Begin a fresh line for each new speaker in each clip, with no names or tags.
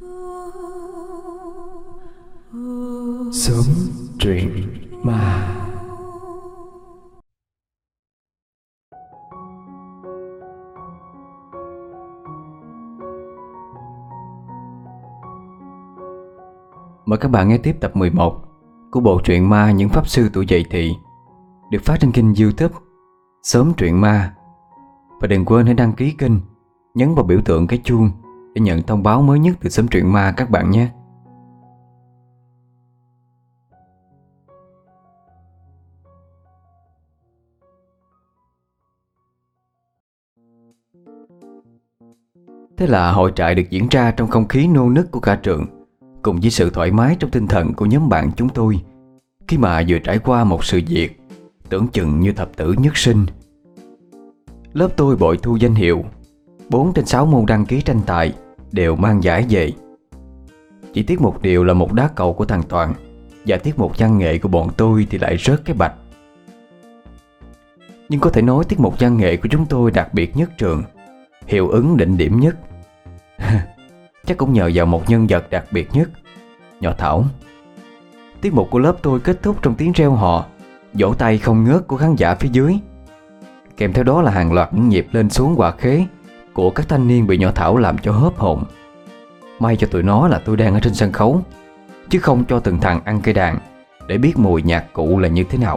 Sớm truyện ma. Mời các bạn nghe tiếp tập 11 của bộ truyện ma Những Pháp Sư Tuổi Dậy Thì, được phát trên kênh YouTube Sớm Truyện Ma. Và đừng quên hãy đăng ký kênh, nhấn vào biểu tượng cái chuông để nhận thông báo mới nhất từ Sớm Truyện Ma các bạn nhé. Thế là hội trại được diễn ra trong không khí nô nức của cả trường, cùng với sự thoải mái trong tinh thần của nhóm bạn chúng tôi, khi mà vừa trải qua một sự việc tưởng chừng như thập tử nhất sinh. Lớp tôi bội thu danh hiệu 4 trên 6 môn đăng ký tranh tài đều mang giải về. Chỉ tiếc một điều là một đá cầu của thằng Toàn và tiết mục văn nghệ của bọn tôi thì lại rớt cái bạch. Nhưng có thể nói tiết mục văn nghệ của chúng tôi đặc biệt nhất trường, hiệu ứng đỉnh điểm nhất. Chắc cũng nhờ vào một nhân vật đặc biệt nhất, nhỏ Thảo. Tiết mục của lớp tôi kết thúc trong tiếng reo hò, vỗ tay không ngớt của khán giả phía dưới. Kèm theo đó là hàng loạt những nhịp lên xuống quả khế của các thanh niên bị nhỏ Thảo làm cho hớp hồn. May cho tụi nó là tôi đang ở trên sân khấu, chứ không cho từng thằng ăn cây đàn để biết mùi nhạc cụ là như thế nào.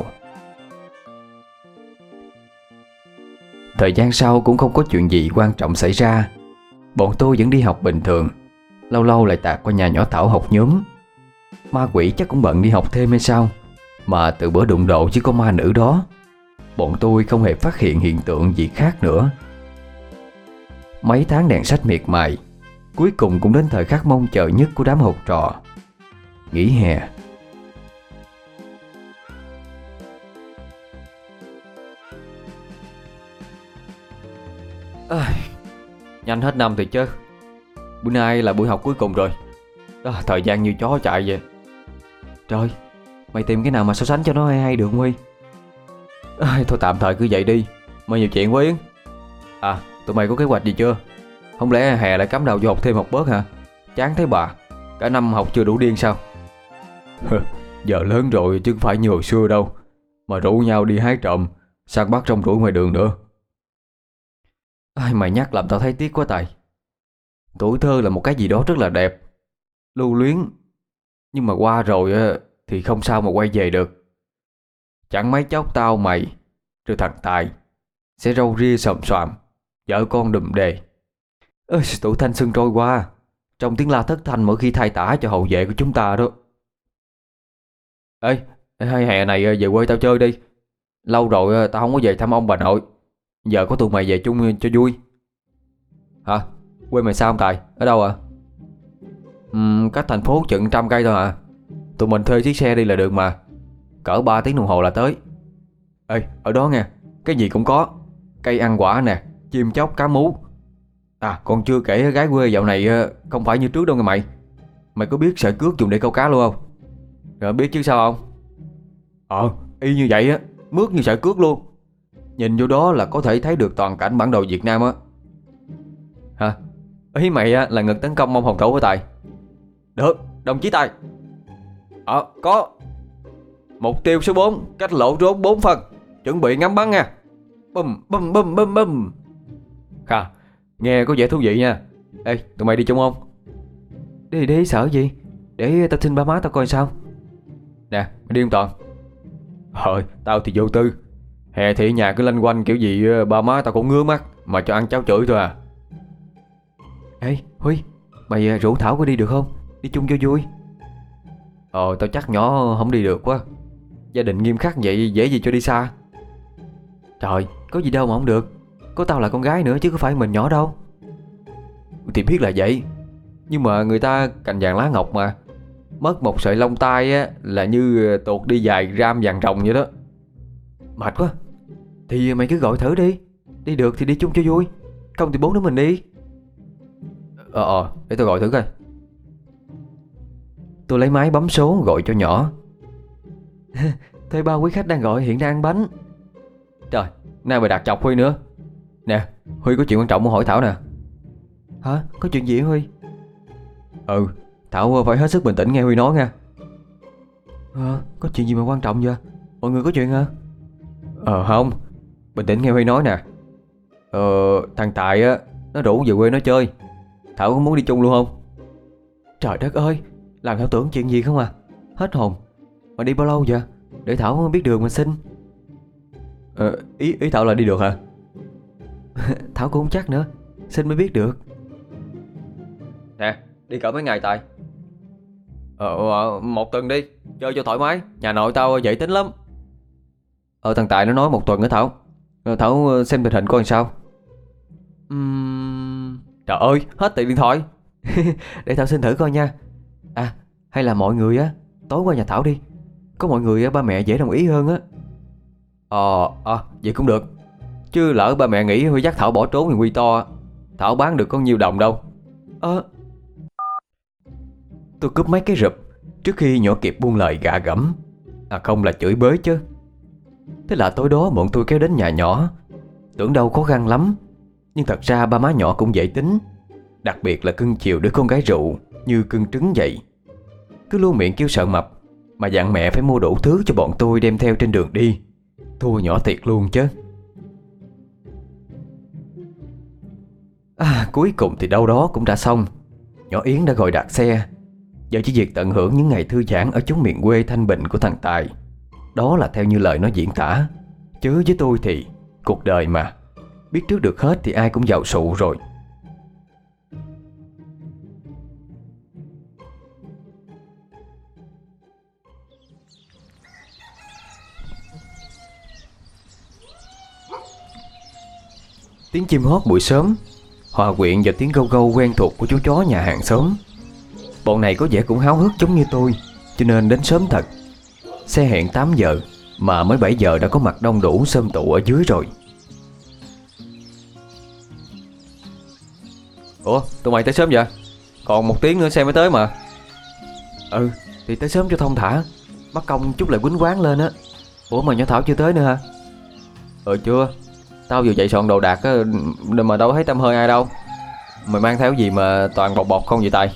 Thời gian sau cũng không có chuyện gì quan trọng xảy ra. Bọn tôi vẫn đi học bình thường, lâu lâu lại tạt qua nhà nhỏ Thảo học nhóm. Ma quỷ chắc cũng bận đi học thêm hay sao, mà từ bữa đụng độ với con ma nữ đó, bọn tôi không hề phát hiện hiện tượng gì khác nữa. Mấy tháng đèn sách miệt mài, cuối cùng cũng đến thời khắc mong chờ nhất của đám học trò, nghỉ hè. Nhanh hết năm thì chứ. Bữa nay là buổi học cuối cùng rồi. Thời gian như chó chạy vậy. Trời, mày tìm cái nào mà so sánh cho nó hay hay được không Huy? Thôi tạm thời cứ vậy đi, mày nhiều chuyện quá Yến. Tụi mày có kế hoạch gì chưa? Không lẽ hè lại cắm đầu vô học thêm học bớt hả? Chán thế bà, cả năm học chưa đủ điên sao? Giờ lớn rồi chứ không phải như hồi xưa đâu, mà rủ nhau đi hái trộm, săn bắt rong ruổi ngoài đường nữa. Mày nhắc làm tao thấy tiếc quá Tài. Tuổi thơ là một cái gì đó rất là đẹp, lưu luyến, nhưng mà qua rồi thì không sao mà quay về được. Chẳng mấy chốc tao mày rồi thằng Tài sẽ râu ria xồm xoàm, vợ con đùm đề. Tuổi thanh xuân trôi qua trong tiếng la thất thanh mỗi khi thay tả cho hậu vệ của chúng ta đó. Hai hè này về quê tao chơi đi. Lâu rồi tao không có về thăm ông bà nội, giờ có tụi mày về chung cho vui. Hả? Quê mày sao không Tài? Ở đâu à? Cách thành phố chừng 100 cây thôi à. Tụi mình thuê chiếc xe đi là được mà, cỡ 3 tiếng đồng hồ là tới. Ở đó nghe, cái gì cũng có, cây ăn quả nè, chim chóc, cá mú. Còn chưa kể gái quê dạo này không phải như trước đâu nghe mày. Mày có biết sợi cước dùng để câu cá luôn không? Rồi biết chứ sao không? Y như vậy á, mướt như sợi cước luôn. Nhìn vô đó là có thể thấy được toàn cảnh bản đồ Việt Nam á. Hả? Ý mày là ngực tấn công mông hồng thổ của Tài? Được, đồng chí Tài. Có. Mục tiêu số 4, cách lộ rốn 4 phân, chuẩn bị ngắm bắn nha. Bum bum bum bum bum. Nghe có vẻ thú vị nha. Tụi mày đi chung không? Đi sợ gì? Để tao xin ba má tao coi sao. Nè, mày đi không Toàn? Tao thì vô tư. Hè thì nhà cứ lanh quanh kiểu gì ba má tao cũng ngứa mắt, mà cho ăn cháo chửi thôi à. Huy, mày rủ Thảo có đi được không? Đi chung cho vui. Tao chắc nhỏ không đi được quá. Gia đình nghiêm khắc vậy, dễ gì cho đi xa. Trời, có gì đâu mà không được. Có tao là con gái nữa chứ có phải mình nhỏ đâu. Thì biết là vậy, nhưng mà người ta cành vàng lá ngọc mà. Mất một sợi lông tai á là như tuột đi vài gram vàng ròng vậy đó. Mệt quá. Thì mày cứ gọi thử đi. Đi được thì đi chung cho vui, không thì 4 đứa mình đi. Để tôi gọi thử coi. Tôi lấy máy bấm số gọi cho nhỏ. Thuê bao quý khách đang gọi hiện đang ăn bánh. Trời, nay mày đặt chọc Huy nữa. Nè, Huy có chuyện quan trọng muốn hỏi Thảo nè. Hả? Có chuyện gì hả Huy? Ừ, Thảo phải hết sức bình tĩnh nghe Huy nói nha. Có chuyện gì mà quan trọng vậy? Mọi người có chuyện hả? Không, bình tĩnh nghe Huy nói nè. Thằng Tài á, nó rủ về quê nó chơi. Thảo có muốn đi chung luôn không? Trời đất ơi, làm Thảo tưởng chuyện gì không à. Hết hồn. Mà đi bao lâu vậy? Để Thảo biết đường mà xin. Ý Thảo là đi được hả? Thảo cũng không chắc nữa, xin mới biết được. Nè, đi cỡ mấy ngày Tài? Một tuần đi, chơi cho thoải mái. Nhà nội tao dễ tính lắm. Thằng Tài nó nói một tuần nữa Thảo. Thảo xem tình hình coi làm sao. Trời ơi, hết tiền điện thoại. Để Thảo xin thử coi nha. Hay là mọi người á tối qua nhà Thảo đi. Có mọi người á, ba mẹ dễ đồng ý hơn á. Vậy cũng được. Chứ lỡ ba mẹ nghĩ Huy dắt Thảo bỏ trốn thì Huy to. Thảo bán được có nhiêu đồng đâu. Tôi cướp mấy cái rụp trước khi nhỏ kịp buông lời gạ gẫm. Không là chửi bới chứ. Thế là tối đó bọn tôi kéo đến nhà nhỏ. Tưởng đâu khó khăn lắm, nhưng thật ra ba má nhỏ cũng dễ tính. Đặc biệt là cưng chiều đứa con gái rượu như cưng trứng vậy. Cứ luôn miệng kêu sợ mập, mà dặn mẹ phải mua đủ thứ cho bọn tôi đem theo trên đường đi. Thua nhỏ thiệt luôn chứ. Cuối cùng thì đâu đó cũng đã xong. Nhỏ Yến đã gọi đặt xe. Giờ chỉ việc tận hưởng những ngày thư giãn ở chốn miền quê thanh bình của thằng Tài. Đó là theo như lời nó diễn tả. Chứ với tôi thì cuộc đời mà, biết trước được hết thì ai cũng giàu sụ rồi. Tiếng chim hót buổi sớm hòa quyện vào tiếng gâu gâu quen thuộc của chú chó nhà hàng xóm. Bọn này có vẻ cũng háo hức giống như tôi, cho nên đến sớm thật. Xe hẹn 8 giờ mà mới 7 giờ đã có mặt đông đủ xôm tụ ở dưới rồi. Ủa, tụi mày tới sớm vậy? Còn 1 tiếng nữa xe mới tới mà. Thì tới sớm cho thông thả. Mắc công chút lại quýnh quán lên á. Ủa mà nhỏ Thảo chưa tới nữa hả? Chưa. Tao vừa dậy soạn đồ đạc á, mà đâu thấy tăm hơi ai đâu. Mày mang theo gì mà toàn bọc bọc không vậy Tài?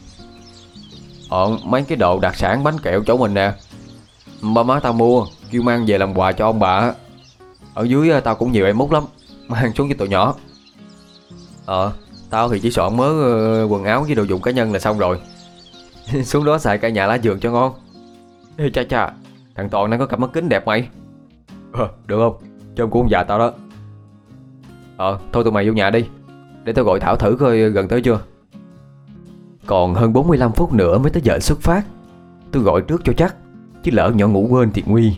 Mấy cái đồ đặc sản bánh kẹo chỗ mình nè. Ba má tao mua, kêu mang về làm quà cho ông bà. Ở dưới tao cũng nhiều em mút lắm. Mang xuống với tụi nhỏ. Tao thì chỉ soạn mớ quần áo với đồ dùng cá nhân là xong rồi. Xuống đó xài cả nhà lá vườn cho ngon. Ê cha, thằng Toàn đang có cặp mắt kính đẹp mày. Được không? Trông của ông già tao đó. Thôi tụi mày vô nhà đi, để tao gọi Thảo thử coi gần tới chưa. Còn hơn 45 phút nữa mới tới giờ xuất phát. Tôi gọi trước cho chắc, chứ lỡ nhỏ ngủ quên thì nguy.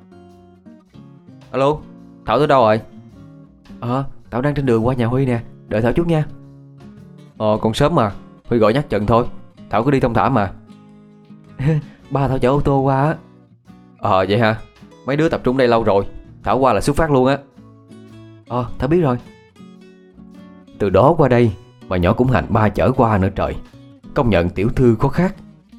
Alo, Thảo tới đâu rồi? Thảo đang trên đường qua nhà Huy nè. Đợi Thảo chút nha. Còn sớm mà, Huy gọi nhắc chừng thôi. Thảo cứ đi thông thả mà. Ba Thảo chở ô tô qua á. Vậy hả? Mấy đứa tập trung đây lâu rồi, Thảo qua là xuất phát luôn á. Thảo biết rồi. Từ đó qua đây mà nhỏ cũng hành ba chở qua nữa trời. Công nhận tiểu thư có khác.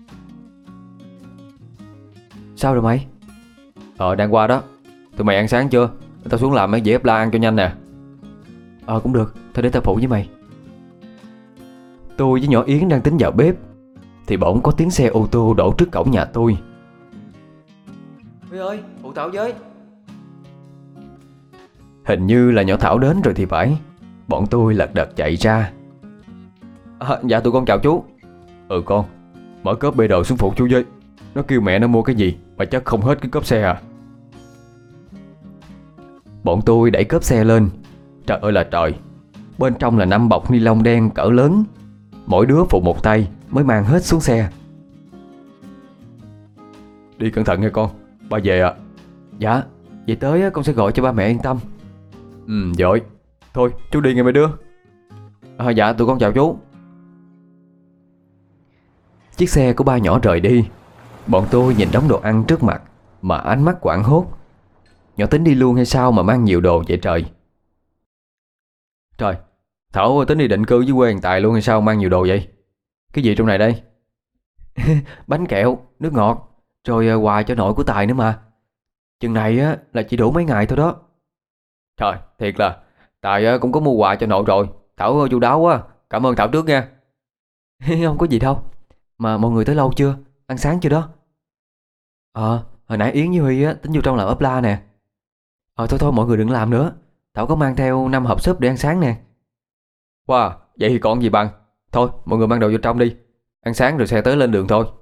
Sao rồi mày? Đang qua đó. Tụi mày ăn sáng chưa? Tao xuống làm mấy dĩa ép la ăn cho nhanh nè. Cũng được, thôi để tao phụ với mày. Tôi với nhỏ Yến đang tính vào bếp thì bỗng có tiếng xe ô tô đổ trước cổng nhà tôi. Huy ơi, phụ Thảo với. Hình như là nhỏ Thảo đến rồi thì phải. Bọn tôi lật đật chạy ra. Dạ tụi con chào chú. Con, mở cốp bê đồ xuống phụ chú với. Nó kêu mẹ nó mua cái gì mà chắc không hết cái cốp xe à. Bọn tôi đẩy cốp xe lên. Trời ơi là trời. Bên trong là 5 bọc ni lông đen cỡ lớn. Mỗi đứa phụ một tay mới mang hết xuống xe. Đi cẩn thận nghe con, ba về ạ. Dạ, về tới con sẽ gọi cho ba mẹ yên tâm. Rồi. Thôi chú đi nghe mấy đứa. Dạ tụi con chào chú. Chiếc xe của ba nhỏ rời đi. Bọn tôi nhìn đống đồ ăn trước mặt mà ánh mắt hoảng hốt. Nhỏ tính đi luôn hay sao mà mang nhiều đồ vậy trời? Trời, Thảo tính đi định cư với quê hiện tại luôn hay sao mang nhiều đồ vậy? Cái gì trong này đây? Bánh kẹo, nước ngọt, rồi quà cho nội của Tài nữa mà. Chừng này á là chỉ đủ mấy ngày thôi đó. Trời, thiệt là Tài cũng có mua quà cho nội rồi. Thảo chu đáo quá, cảm ơn Thảo trước nha. Không có gì đâu. Mà mọi người tới lâu chưa? Ăn sáng chưa đó? Hồi nãy Yến với Huy á tính vô trong làm ốp la nè. Thôi thôi mọi người đừng làm nữa. Tao có mang theo 5 hộp súp để ăn sáng nè. Wow, vậy thì còn gì bằng. Thôi mọi người mang đồ vô trong đi. Ăn sáng rồi xe tới lên đường thôi.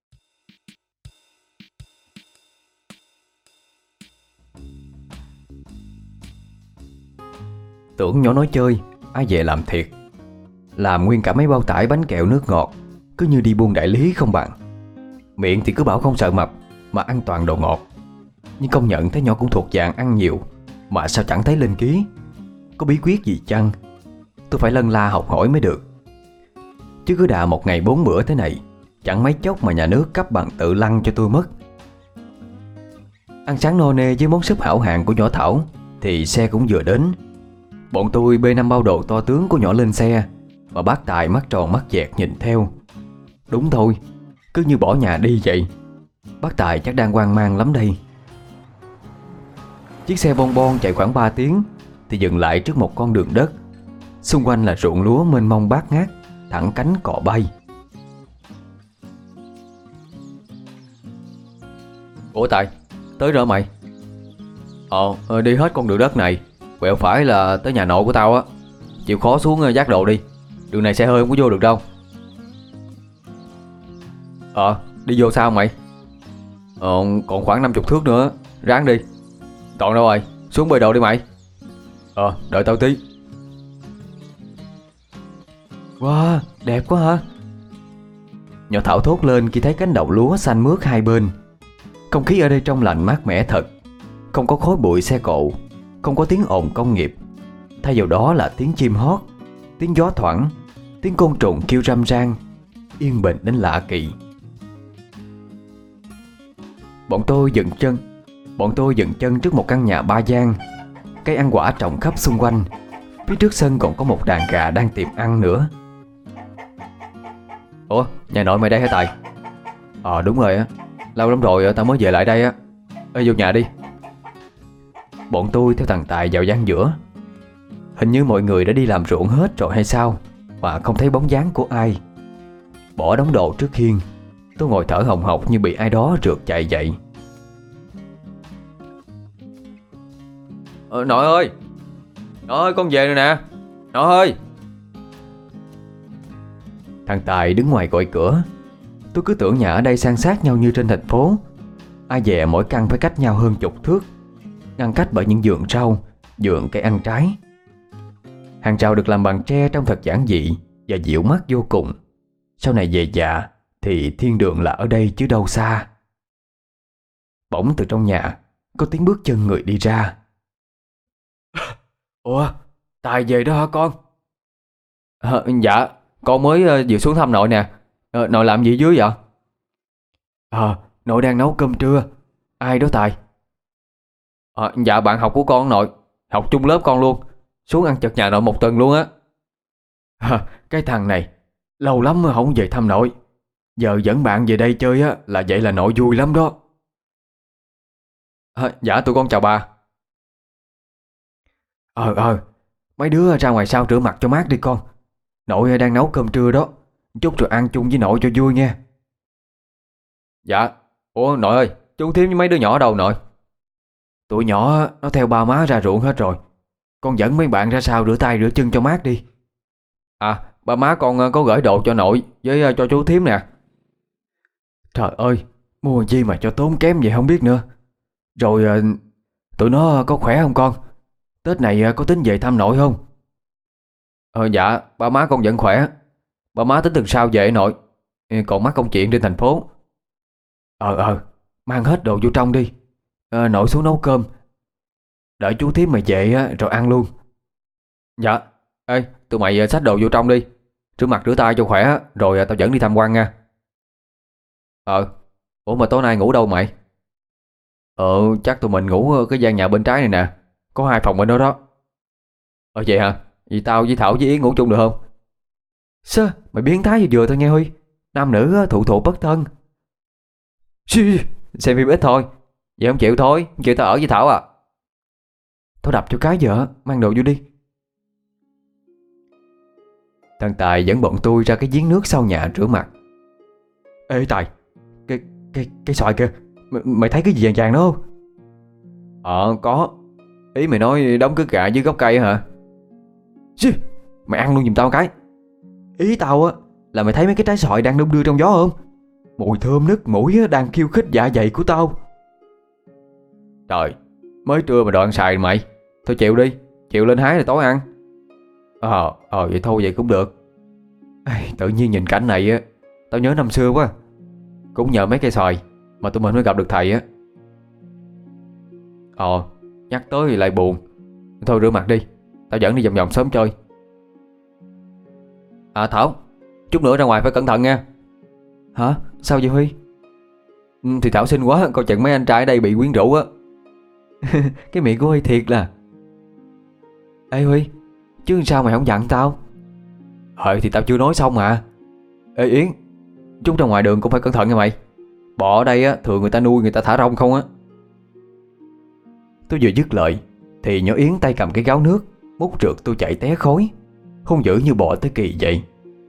Tưởng nhỏ nói chơi, ai về làm thiệt. Làm nguyên cả mấy bao tải bánh kẹo nước ngọt, cứ như đi buôn đại lý không bằng. Miệng thì cứ bảo không sợ mập, mà ăn toàn đồ ngọt. Nhưng công nhận thấy nhỏ cũng thuộc dạng ăn nhiều, mà sao chẳng thấy lên ký. Có bí quyết gì chăng? Tôi phải lân la học hỏi mới được. Chứ cứ đà một ngày 4 bữa thế này, chẳng mấy chốc mà nhà nước cấp bằng tự lăng cho tôi mất. Ăn sáng no nê với món súp hảo hạng của nhỏ Thảo thì xe cũng vừa đến. Bọn tôi bê 5 bao đồ to tướng của nhỏ lên xe, mà bác Tài mắt tròn mắt dẹt nhìn theo. Đúng thôi, cứ như bỏ nhà đi vậy. Bác Tài chắc đang hoang mang lắm đây. Chiếc xe bon bon chạy khoảng 3 tiếng thì dừng lại trước một con đường đất. Xung quanh là ruộng lúa mênh mông bát ngát, thẳng cánh cò bay. Ủa Tài, tới rồi mày? Đi hết con đường đất này, quẹo phải là tới nhà nội của tao á. Chịu khó xuống vác đồ đi. Đường này xe hơi không có vô được đâu. Đi vô sao mày? Còn khoảng 50 thước nữa, ráng đi. Còn đâu rồi, xuống bơi đồ đi mày. Đợi tao tí. Wow, đẹp quá hả? Nhỏ Thảo thốt lên khi thấy cánh đồng lúa xanh mướt hai bên. Không khí ở đây trong lành mát mẻ thật. Không có khói bụi xe cộ, không có tiếng ồn công nghiệp. Thay vào đó là tiếng chim hót, tiếng gió thoảng, tiếng côn trùng kêu râm ran, yên bình đến lạ kỳ. Bọn tôi dừng chân trước một căn nhà ba gian. Cây ăn quả trồng khắp xung quanh. Phía trước sân còn có một đàn gà đang tìm ăn nữa. Ủa, nhà nội mày đây hả Tài? Đúng rồi á. Lâu lắm rồi tao mới về lại đây á. Vô nhà đi. Bọn tôi theo thằng Tài vào gian giữa. Hình như mọi người đã đi làm ruộng hết rồi hay sao mà không thấy bóng dáng của ai. Bỏ đống đồ trước hiên, tôi ngồi thở hồng hộc như bị ai đó rượt chạy dậy. Nội ơi! Nội ơi, con về rồi nè! Nội ơi! Thằng Tài đứng ngoài gọi cửa. Tôi cứ tưởng nhà ở đây san sát nhau như trên thành phố. Ai dè mỗi căn phải cách nhau hơn chục thước, ngăn cách bởi những vườn rau, vườn cây ăn trái. Hàng rào được làm bằng tre trông thật giản dị và dịu mắt vô cùng. Sau này về già thì thiên đường là ở đây chứ đâu xa. Bỗng từ trong nhà có tiếng bước chân người đi ra. Ủa, Tài về đó hả con? Dạ, con mới vừa xuống thăm nội nè. Nội làm gì dưới vậy? Nội đang nấu cơm trưa. Ai đó Tài? Dạ, bạn học của con nội. Học chung lớp con luôn. Xuống ăn chật nhà nội một tuần luôn á. Cái thằng này lâu lắm mà không về thăm nội. Giờ dẫn bạn về đây chơi á là vậy là nội vui lắm đó. Dạ, tụi con chào bà. Mấy đứa ra ngoài sau rửa mặt cho mát đi con. Nội đang nấu cơm trưa đó. Chút rồi ăn chung với nội cho vui nha. Dạ. Ủa nội ơi, chú Thím với mấy đứa nhỏ ở đâu nội? Tụi nhỏ nó theo ba má ra ruộng hết rồi. Con dẫn mấy bạn ra sau rửa tay rửa chân cho mát đi. Ba má con có gửi đồ cho nội với cho chú Thím nè. Trời ơi, mua gì mà cho tốn kém vậy không biết nữa. Rồi tụi nó có khỏe không con? Tết này có tính về thăm nội không? Dạ, ba má con vẫn khỏe. Ba má tính tuần sau về nội. Còn mắc công chuyện trên thành phố. Mang hết đồ vô trong đi. Nội xuống nấu cơm. Đợi chú Thím mày về rồi ăn luôn. Dạ. Ê, tụi mày xách đồ vô trong đi. Rửa mặt rửa tay cho khỏe. Rồi tao dẫn đi tham quan nha. Ủa mà tối nay ngủ đâu mày? Chắc tụi mình ngủ ở cái gian nhà bên trái này nè. Có 2 phòng bên đó đó. Vậy hả? Vậy tao với Thảo với Yến ngủ chung được không? Sơ, mày biến thái vừa thôi nghe Huy. Nam nữ thụ thụ bất thân. Xem phim ít thôi. Vậy không chịu thôi, không chịu tao ở với Thảo à? Tao đập cho cái vợ, mang đồ vô đi. Thằng Tài dẫn bọn tôi ra cái giếng nước sau nhà rửa mặt. Ê Tài, cái xoài kìa, mày thấy cái gì vàng vàng đó không? Có. Ý mày nói đóng cái gà dưới gốc cây hả? Xì, mày ăn luôn giùm tao cái. Ý tao á là mày thấy mấy cái trái xoài đang đung đưa trong gió không? Mùi thơm nức mũi á, đang khiêu khích dạ dày của tao. Trời, mới trưa mà đòi ăn xoài mày. Thôi chịu đi, chịu lên hái rồi tối ăn. Vậy thôi vậy cũng được. Tự nhiên nhìn cảnh này á, tao nhớ năm xưa quá. Cũng nhờ mấy cây xoài mà tụi mình mới gặp được thầy á. Nhắc tới thì lại buồn. Thôi rửa mặt đi, tao dẫn đi vòng vòng sớm chơi. Thảo, chút nữa ra ngoài phải cẩn thận nha. Hả? Sao vậy Huy? Thì Thảo xinh quá, coi chừng mấy anh trai ở đây bị quyến rũ á. Cái miệng của Huy thiệt là. Ê Huy, chứ sao mày không dặn tao? Thì tao chưa nói xong mà. Ê Yến, chút ra ngoài đường cũng phải cẩn thận nha mày. Bọ ở đây á, thường người ta nuôi người ta thả rong không á. Tôi vừa dứt lời thì nhỏ Yến tay cầm cái gáo nước múc trượt tôi chạy té khói, hung dữ như bọ tới kỳ vậy.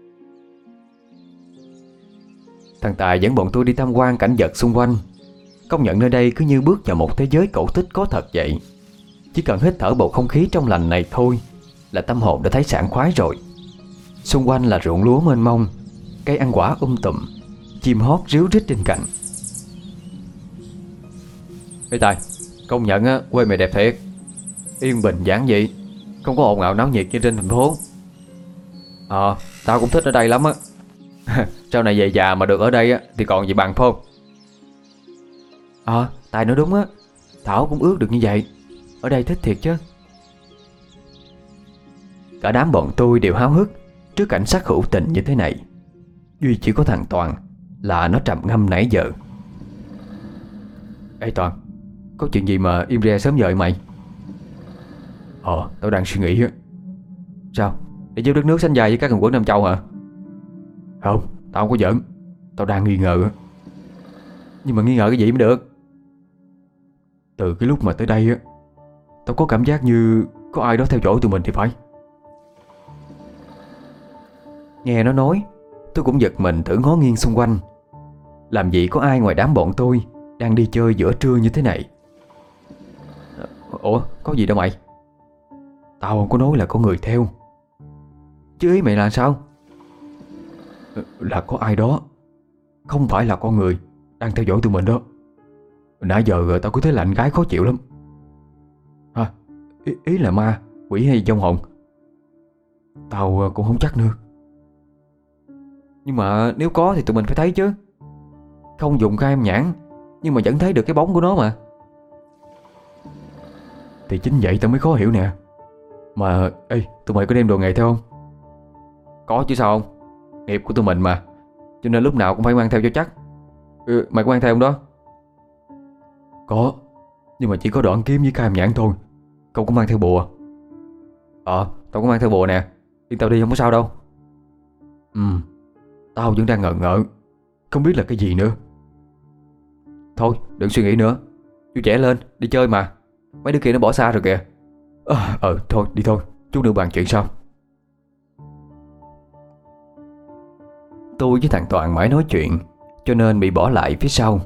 Thằng Tài dẫn bọn tôi đi tham quan cảnh vật xung quanh. Công nhận nơi đây cứ như bước vào một thế giới cổ tích có thật vậy. Chỉ cần hít thở bầu không khí trong lành này thôi là tâm hồn đã thấy sảng khoái rồi. Xung quanh là ruộng lúa mênh mông, cây ăn quả tùm, chim hót ríu rít trên cành. Ê Tài, công nhận á, quê mày đẹp thiệt. Yên bình giản dị, không có ồn ào náo nhiệt như trên thành phố. Tao cũng thích ở đây lắm á. Sau này về già mà được ở đây á thì còn gì bằng phải không? Tài nói đúng á. Thảo cũng ước được như vậy. Ở đây thích thiệt chứ. Cả đám bọn tôi đều háo hức trước cảnh sắc hữu tình như thế này. Duy chỉ có thằng Toàn là nó trầm ngâm nãy giờ. Ê Toàn, có chuyện gì mà im re sớm vậy mày? Tao đang suy nghĩ á. Sao? Đi giúp đất nước sánh vai với các cường quốc Nam Châu hả? Không, tao không có giỡn. Tao đang nghi ngờ á. Nhưng mà nghi ngờ cái gì mới được? Từ cái lúc mà tới đây á, tao có cảm giác như có ai đó theo dõi tụi mình thì phải. Nghe nó nói, tôi cũng giật mình thử ngó nghiêng xung quanh. Làm gì có ai ngoài đám bọn tôi đang đi chơi giữa trưa như thế này. Ủa, có gì đâu mày? Tao không có nói là có người theo. Chứ ý mày là sao? Là có ai đó, không phải là con người, đang theo dõi tụi mình đó. Nãy giờ tao cứ thấy lạnh gáy khó chịu lắm. Ý là ma, quỷ hay vong hồn? Tao cũng không chắc nữa. Nhưng mà nếu có thì tụi mình phải thấy chứ. Không dùng khai em nhãn nhưng mà vẫn thấy được cái bóng của nó mà. Thì chính vậy tao mới khó hiểu nè. Mà tụi mày có đem đồ nghề theo không? Có chứ sao không. Nghiệp của tụi mình mà, cho nên lúc nào cũng phải mang theo cho chắc. Mày có mang theo không đó? Có, nhưng mà chỉ có đoạn kiếm với khai em nhãn thôi. Không có mang theo bùa. Tao có mang theo bùa nè. Yên tao đi không có sao đâu. Tao vẫn đang ngờ ngợ, không biết là cái gì nữa. Thôi đừng suy nghĩ nữa, vui vẻ lên, đi chơi mà. Mấy đứa kia nó bỏ xa rồi kìa. Thôi đi thôi, chút nữa bàn chuyện sau. Tôi với thằng Toàn mãi nói chuyện, cho nên bị bỏ lại phía sau.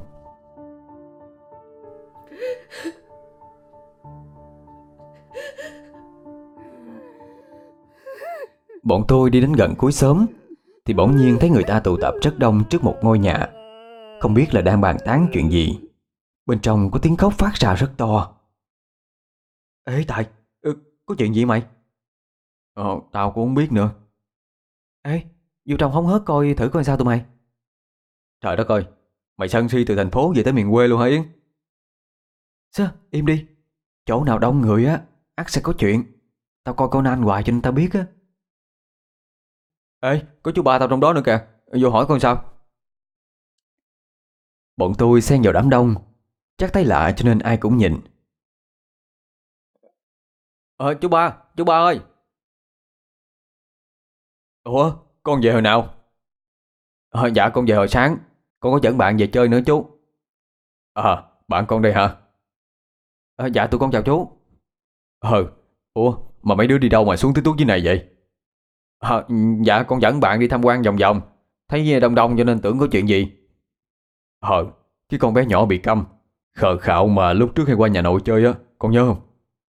Bọn tôi đi đến gần cuối xóm thì bỗng nhiên thấy người ta tụ tập rất đông trước một ngôi nhà. Không biết là đang bàn tán chuyện gì. Bên trong có tiếng khóc phát ra rất to. Ê Tài, có chuyện gì mày? Tao cũng không biết nữa. Ê, vô trong hóng hớt coi thử coi sao tụi mày. Trời đất ơi, mày sân si từ thành phố về tới miền quê luôn hả Yến? Sao, im đi. Chỗ nào đông người á, ắt sẽ có chuyện. Tao coi Conan hoài cho nên tao biết á. Ê, có chú ba tao trong đó nữa kìa. Vô hỏi con sao. Bọn tôi xen vào đám đông, chắc thấy lạ cho nên ai cũng nhìn. Chú ba ơi. Ủa, con về hồi nào? Dạ con về hồi sáng. Con có dẫn bạn về chơi nữa chú. Bạn con đây hả? Dạ tụi con chào chú. Ủa, mà mấy đứa đi đâu mà xuống tới tuốt dưới này vậy? Dạ con dẫn bạn đi tham quan vòng vòng. Thấy đông đông cho nên tưởng có chuyện gì. Cái con bé nhỏ bị câm khờ khạo mà lúc trước hay qua nhà nội chơi á, con nhớ không?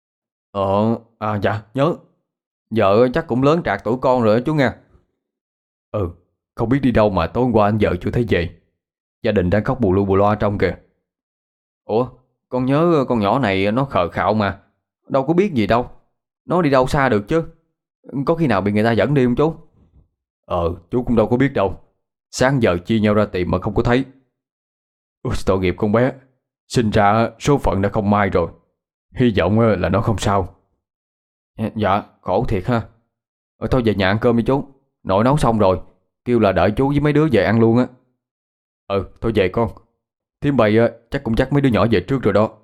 Dạ nhớ. Vợ chắc cũng lớn trạc tuổi con rồi đó chú nghe. Không biết đi đâu mà tối hôm qua anh vợ chưa thấy về. Gia đình đang khóc bù lu bù loa trong kìa. Ủa, con nhớ con nhỏ này nó khờ khạo mà, đâu có biết gì đâu. Nó đi đâu xa được chứ. Có khi nào bị người ta dẫn đi không chú? Chú cũng đâu có biết đâu. Sáng giờ chia nhau ra tìm mà không có thấy. Ôi, tội nghiệp con bé. Sinh ra số phận đã không may rồi. Hy vọng là nó không sao. Dạ, khổ thiệt ha. Thôi về nhà ăn cơm đi chú. Nội nấu xong rồi, kêu là đợi chú với mấy đứa về ăn luôn á. Thôi về con. Thím bày chắc cũng dắt mấy đứa nhỏ về trước rồi đó.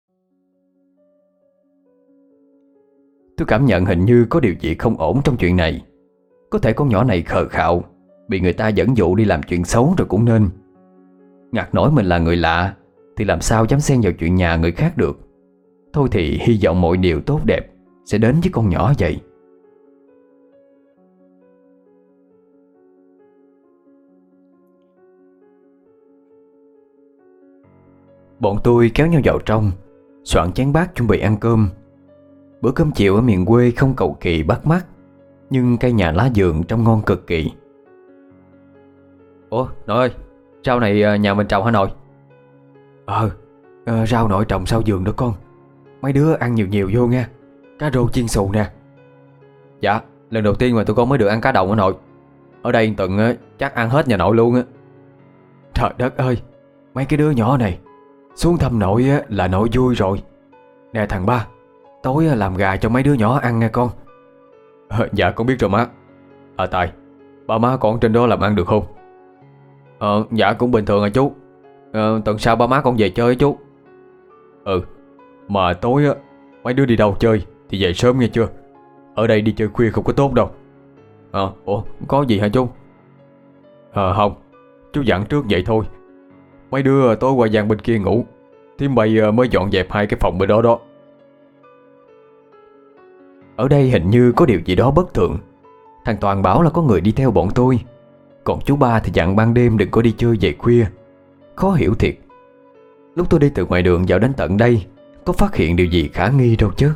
Tôi cảm nhận hình như có điều gì không ổn trong chuyện này. Có thể con nhỏ này khờ khạo, bị người ta dẫn dụ đi làm chuyện xấu rồi cũng nên. Ngặt nổi mình là người lạ thì làm sao dám xen vào chuyện nhà người khác được. Thôi thì hy vọng mọi điều tốt đẹp sẽ đến với con nhỏ vậy. Bọn tôi kéo nhau vào trong, soạn chén bát chuẩn bị ăn cơm. Bữa cơm chiều ở miền quê không cầu kỳ bắt mắt, nhưng cây nhà lá vườn trông ngon cực kỳ. Ủa nội ơi, rau này nhà mình trồng hả nội? Rau nội trồng sau vườn đó con. Mấy đứa ăn nhiều nhiều vô nha. Cá rô chiên xù nè. Dạ, lần đầu tiên mà tụi con mới được ăn cá đồng hả nội? Ở đây Tuần chắc ăn hết nhà nội luôn á. Trời đất ơi, mấy cái đứa nhỏ này xuống thăm nội là nội vui rồi. Nè thằng ba, tối làm gà cho mấy đứa nhỏ ăn nha con. Dạ con biết rồi má. Tài, ba má con trên đó làm ăn được không? Dạ cũng bình thường à chú. Tuần sau ba má con về chơi chú. Mà tối mấy đứa đi đâu chơi thì về sớm nghe chưa? Ở đây đi chơi khuya không có tốt đâu. Ủa có gì hả chú? Không, chú dặn trước vậy thôi. Mấy đứa tối qua gian bên kia ngủ, thím bay mới dọn dẹp hai cái phòng bên đó đó. Ở đây hình như có điều gì đó bất thường. Thằng Toàn bảo là có người đi theo bọn tôi, còn chú ba thì dặn ban đêm đừng có đi chơi về khuya. Khó hiểu thiệt. Lúc tôi đi từ ngoài đường vào đến tận đây, có phát hiện điều gì khả nghi đâu chứ.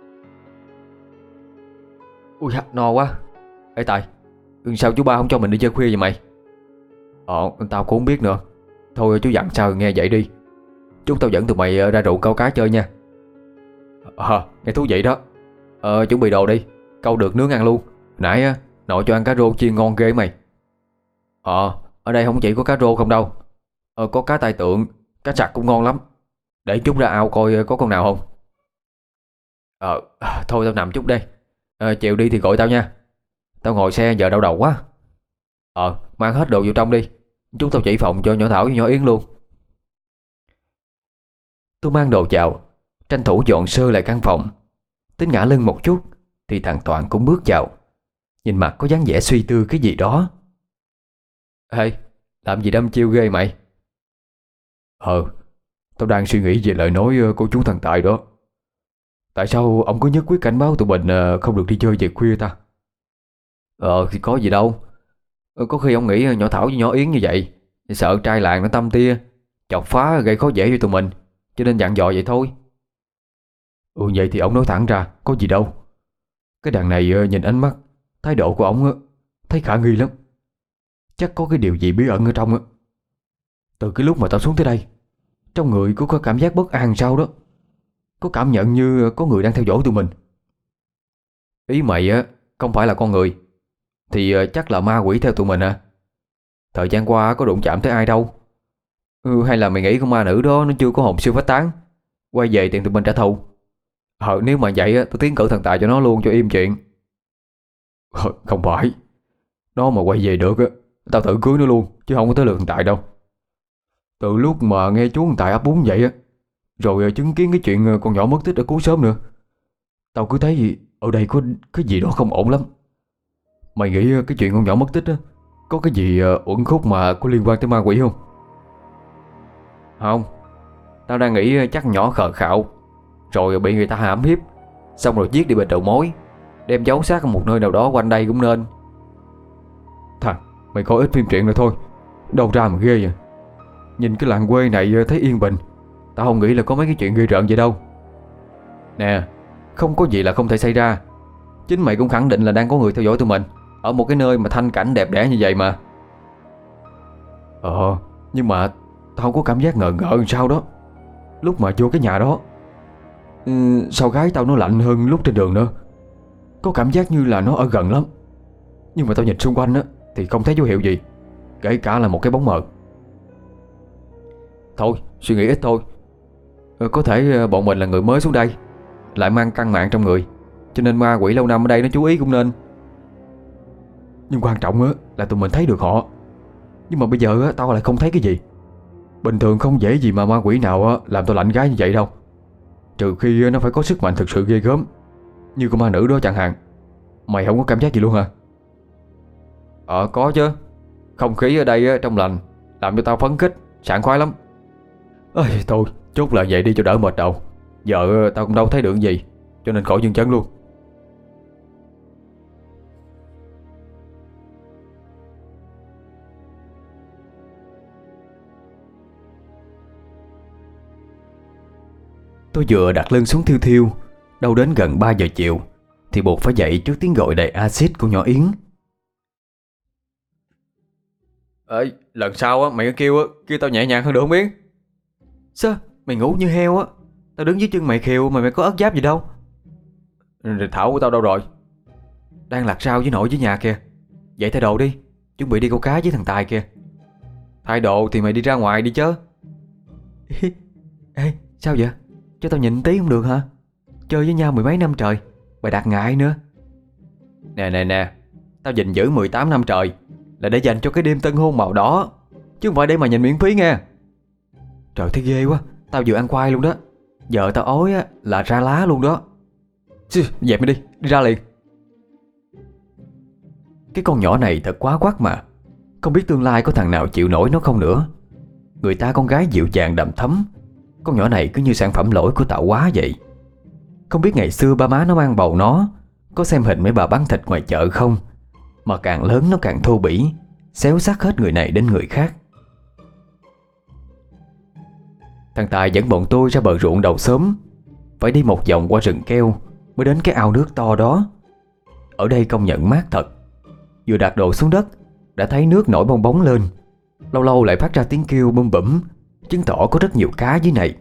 Ui no quá. Ê Tài, sao chú ba không cho mình đi chơi khuya vậy mày? Tao cũng không biết nữa. Thôi chú dặn sao nghe vậy đi. Chúng tao dẫn tụi mày ra rượu câu cá chơi nha. Nghe thú vị đó. Chuẩn bị đồ đi, câu được nướng ăn luôn. Nãy nội cho ăn cá rô chiên ngon ghê mày. Ở đây không chỉ có cá rô không đâu. Có cá tai tượng, cá sặc cũng ngon lắm. Để chút ra ao coi có con nào không. Thôi tao nằm chút đây. Chiều đi thì gọi tao nha. Tao ngồi xe giờ đau đầu quá. Mang hết đồ vô trong đi. Chúng tao chỉ phòng cho nhỏ Thảo với nhỏ Yến luôn. Tôi mang đồ vào, tranh thủ dọn sơ lại căn phòng. Tính ngả lưng một chút thì thằng Toàn cũng bước vào, nhìn mặt có dáng vẻ suy tư cái gì đó. Ê, làm gì đâm chiêu ghê mày? Tao đang suy nghĩ về lời nói của chú thằng Tài đó. Tại sao ông cứ nhất quyết cảnh báo tụi mình không được đi chơi về khuya ta? Thì có gì đâu. Có khi ông nghĩ nhỏ Thảo với nhỏ Yến như vậy, sợ trai làng nó tăm tia, chọc phá gây khó dễ cho tụi mình, cho nên dặn dò vậy thôi. Vậy thì ông nói thẳng ra, có gì đâu. Cái đàn này nhìn ánh mắt, thái độ của ông thấy khả nghi lắm. Chắc có cái điều gì bí ẩn ở trong á. Từ cái lúc mà tao xuống tới đây, trong người cũng có cảm giác bất an sao đó. Có cảm nhận như có người đang theo dõi tụi mình. Ý mày không phải là con người thì chắc là ma quỷ theo tụi mình à. Thời gian qua có đụng chạm tới ai đâu. Hay là mày nghĩ con ma nữ đó nó chưa có hồn siêu phách tán, quay về tìm tụi mình trả thù. Nếu mà vậy tao tiến cử thần tài cho nó luôn cho im chuyện. Không phải. Nó mà quay về được tao tự cưới nó luôn, chứ không có tới lượt thần tài đâu. Từ lúc mà nghe chú thần tài ấp úng vậy rồi chứng kiến cái chuyện con nhỏ mất tích ở Cú Sớm nữa, tao cứ thấy ở đây có cái gì đó không ổn lắm. Mày nghĩ cái chuyện con nhỏ mất tích có cái gì uẩn khúc mà có liên quan tới ma quỷ không? Không. Tao đang nghĩ chắc nhỏ khờ khạo, rồi bị người ta hãm hiếp, xong rồi giết đi bên đầu mối, đem giấu xác ở một nơi nào đó quanh đây cũng nên.
Thằng, mày coi ít phim truyện rồi thôi, đâu ra mà ghê vậy. Nhìn cái làng quê này thấy yên bình, tao không nghĩ là có mấy cái chuyện ghê rợn vậy đâu.
Nè, không có gì là không thể xảy ra. Chính mày cũng khẳng định là đang có người theo dõi tụi mình ở một cái nơi mà thanh cảnh đẹp đẽ như vậy mà.
Nhưng mà tao có cảm giác ngờ ngợ làm sao đó. Lúc mà vô cái nhà đó, sao gái tao nó lạnh hơn lúc trên đường nữa. Có cảm giác như là nó ở gần lắm. Nhưng mà tao nhìn xung quanh á thì không thấy dấu hiệu gì, kể cả là một cái bóng mờ.
Thôi, suy nghĩ ít thôi. Có thể bọn mình là người mới xuống đây, lại mang căn mạng trong người, cho nên ma quỷ lâu năm ở đây nó chú ý cũng nên.
Nhưng quan trọng á là tụi mình thấy được họ. Nhưng mà bây giờ á tao lại không thấy cái gì. Bình thường không dễ gì mà ma quỷ nào á làm tao lạnh gái như vậy đâu. Trừ khi nó phải có sức mạnh thực sự ghê gớm, như con ma nữ đó chẳng hạn. Mày không có cảm giác gì luôn hả?
Có chứ. Không khí ở đây á, trong lành, làm cho tao phấn khích, sảng khoái lắm.
Thôi, chốt là vậy đi cho đỡ mệt đầu. Giờ tao cũng đâu thấy được gì, cho nên khỏi dừng chân luôn.
Tôi vừa đặt lưng xuống thiêu thiêu, đâu đến gần 3 giờ chiều thì buộc phải dậy trước tiếng gọi đầy axit của nhỏ Yến.
Ê, lần sau á mày kêu tao nhẹ nhàng hơn được không Yến?
Sao mày ngủ như heo á? Tao đứng dưới chân mày khều mà mày có ớt giáp gì đâu.
Rồi Thảo của tao đâu rồi?
Đang lặt rau với nội với nhà kìa. Dậy thay đồ đi, chuẩn bị đi câu cá với thằng Tài kìa.
Thay đồ thì mày đi ra ngoài đi chứ.
Ê, sao vậy? Cho tao nhìn tí không được hả? Chơi với nhau mười mấy năm trời, mày đặt ngại nữa.
Nè, tao gìn giữ 18 năm trời là để dành cho cái đêm tân hôn màu đỏ, chứ không phải để mà nhìn miễn phí nghe.
Trời thấy ghê quá, tao vừa ăn khoai luôn đó. Giờ tao ói á là ra lá luôn đó.
Dẹp mày đi ra liền.
Cái con nhỏ này thật quá quắt mà. Không biết tương lai có thằng nào chịu nổi nó không nữa. Người ta con gái dịu dàng đầm thấm, con nhỏ này cứ như sản phẩm lỗi của tạo hóa vậy. Không biết ngày xưa ba má nó mang bầu nó có xem hình mấy bà bán thịt ngoài chợ không, mà càng lớn nó càng thô bỉ, xéo xác hết người này đến người khác. Thằng Tài dẫn bọn tôi ra bờ ruộng đầu xóm, phải đi một vòng qua rừng keo mới đến cái ao nước to đó. Ở đây công nhận mát thật. Vừa đặt đồ xuống đất đã thấy nước nổi bong bóng lên, lâu lâu lại phát ra tiếng kêu bum bủm, chứng tỏ có rất nhiều cá dưới này.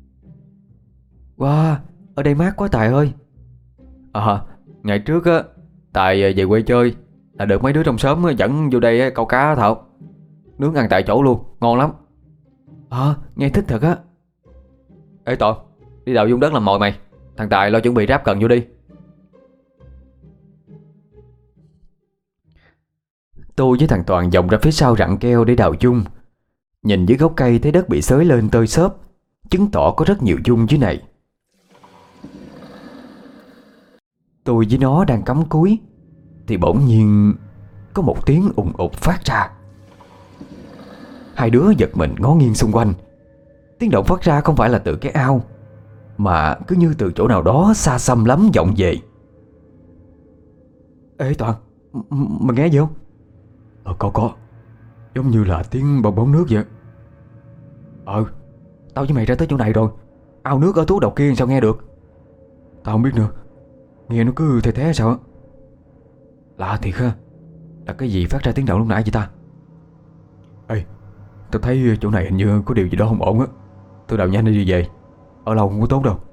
Wow, ở đây mát quá Tài ơi. Ngày trước á Tài về quê chơi là được mấy đứa trong xóm dẫn vô đây câu cá Thảo. Nướng ăn tại chỗ luôn, ngon lắm.
Nghe thích thật á.
Ê Toàn, đi đào dung đất làm mồi mày. Thằng Tài lo chuẩn bị ráp cần vô đi.
Tôi với thằng Toàn vòng ra phía sau rặng keo để đào dung. Nhìn dưới gốc cây thấy đất bị xới lên tơi xốp, chứng tỏ có rất nhiều dung dưới này. Tôi với nó đang cắm cúi thì bỗng nhiên có một tiếng ùng ục phát ra. Hai đứa giật mình ngó nghiêng xung quanh. Tiếng động phát ra không phải là từ cái ao, mà cứ như từ chỗ nào đó xa xăm lắm vọng về.
Ê Toàn, mày nghe gì không? Có. Giống như là tiếng bong bóng nước vậy.
Tao với mày ra tới chỗ này rồi. Ao nước ở tuốt đầu kia sao nghe được?
Tao không biết nữa. Nghe nó cứ thế thế sao á.
Lạ thiệt ha. Là cái gì phát ra tiếng động lúc nãy vậy ta?
Ê, tao thấy chỗ này hình như có điều gì đó không ổn á. Tôi đào nhanh đi về. Ở lâu không có tốt đâu.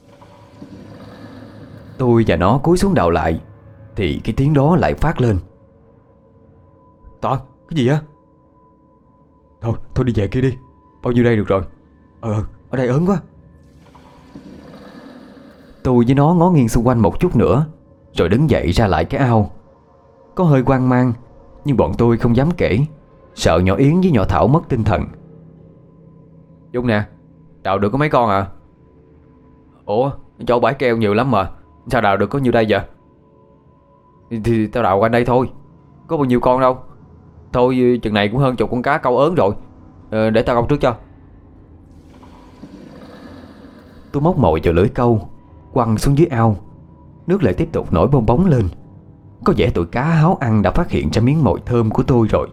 Tôi và nó cúi xuống đào lại thì cái tiếng đó lại phát lên.
Toàn, cái gì á? Thôi đi về kia đi. Bao nhiêu đây được rồi. Ở đây ớn quá.
Tôi với nó ngó nghiêng xung quanh một chút nữa rồi đứng dậy ra lại cái ao. Có hơi hoang mang, nhưng bọn tôi không dám kể, sợ nhỏ Yến với nhỏ Thảo mất tinh thần.
Dung nè, đào được có mấy con à? Ủa, chỗ bãi keo nhiều lắm mà, sao đào được có nhiêu đây vậy? Thì tao đào quanh đây thôi, có bao nhiêu con đâu. Thôi chừng này cũng hơn chục con cá câu ớn rồi. Để tao câu trước cho.
Tôi móc mồi vào lưới câu, quăng xuống dưới ao. nước lại tiếp tục nổi bong bóng lên. Có vẻ tụi cá háo ăn đã phát hiện ra miếng mồi thơm của tôi rồi.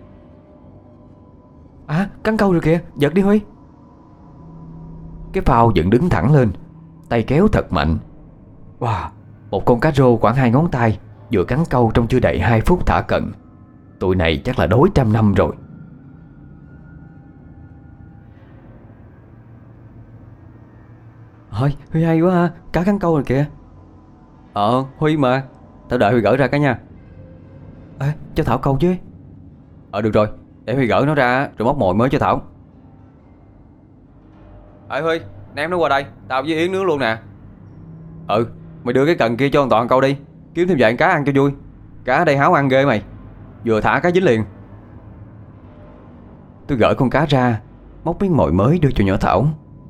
À, cắn câu rồi kìa, giật đi Huy.
Cái phao dựng đứng thẳng lên, tay kéo thật mạnh. Wow, một con cá rô khoảng 2 ngón tay vừa cắn câu trong chưa đầy 2 phút thả cận. Tụi này chắc là đói trăm năm rồi.
Thôi, Huy hay quá ha, cá cắn câu rồi kìa.
Huy mà. Tao đợi Huy gỡ ra cái nha.
Ê, cho Thảo câu chứ.
Được rồi, để Huy gỡ nó ra rồi móc mồi mới cho Thảo. Huy, ném nó qua đây, tao với Yến nướng luôn nè. Mày đưa cái cần kia cho thằng Toàn câu đi, kiếm thêm vài cá ăn cho vui. Cá ở đây háo ăn ghê mày, vừa thả cá dính liền.
Tôi gỡ con cá ra, móc miếng mồi mới đưa cho nhỏ Thảo.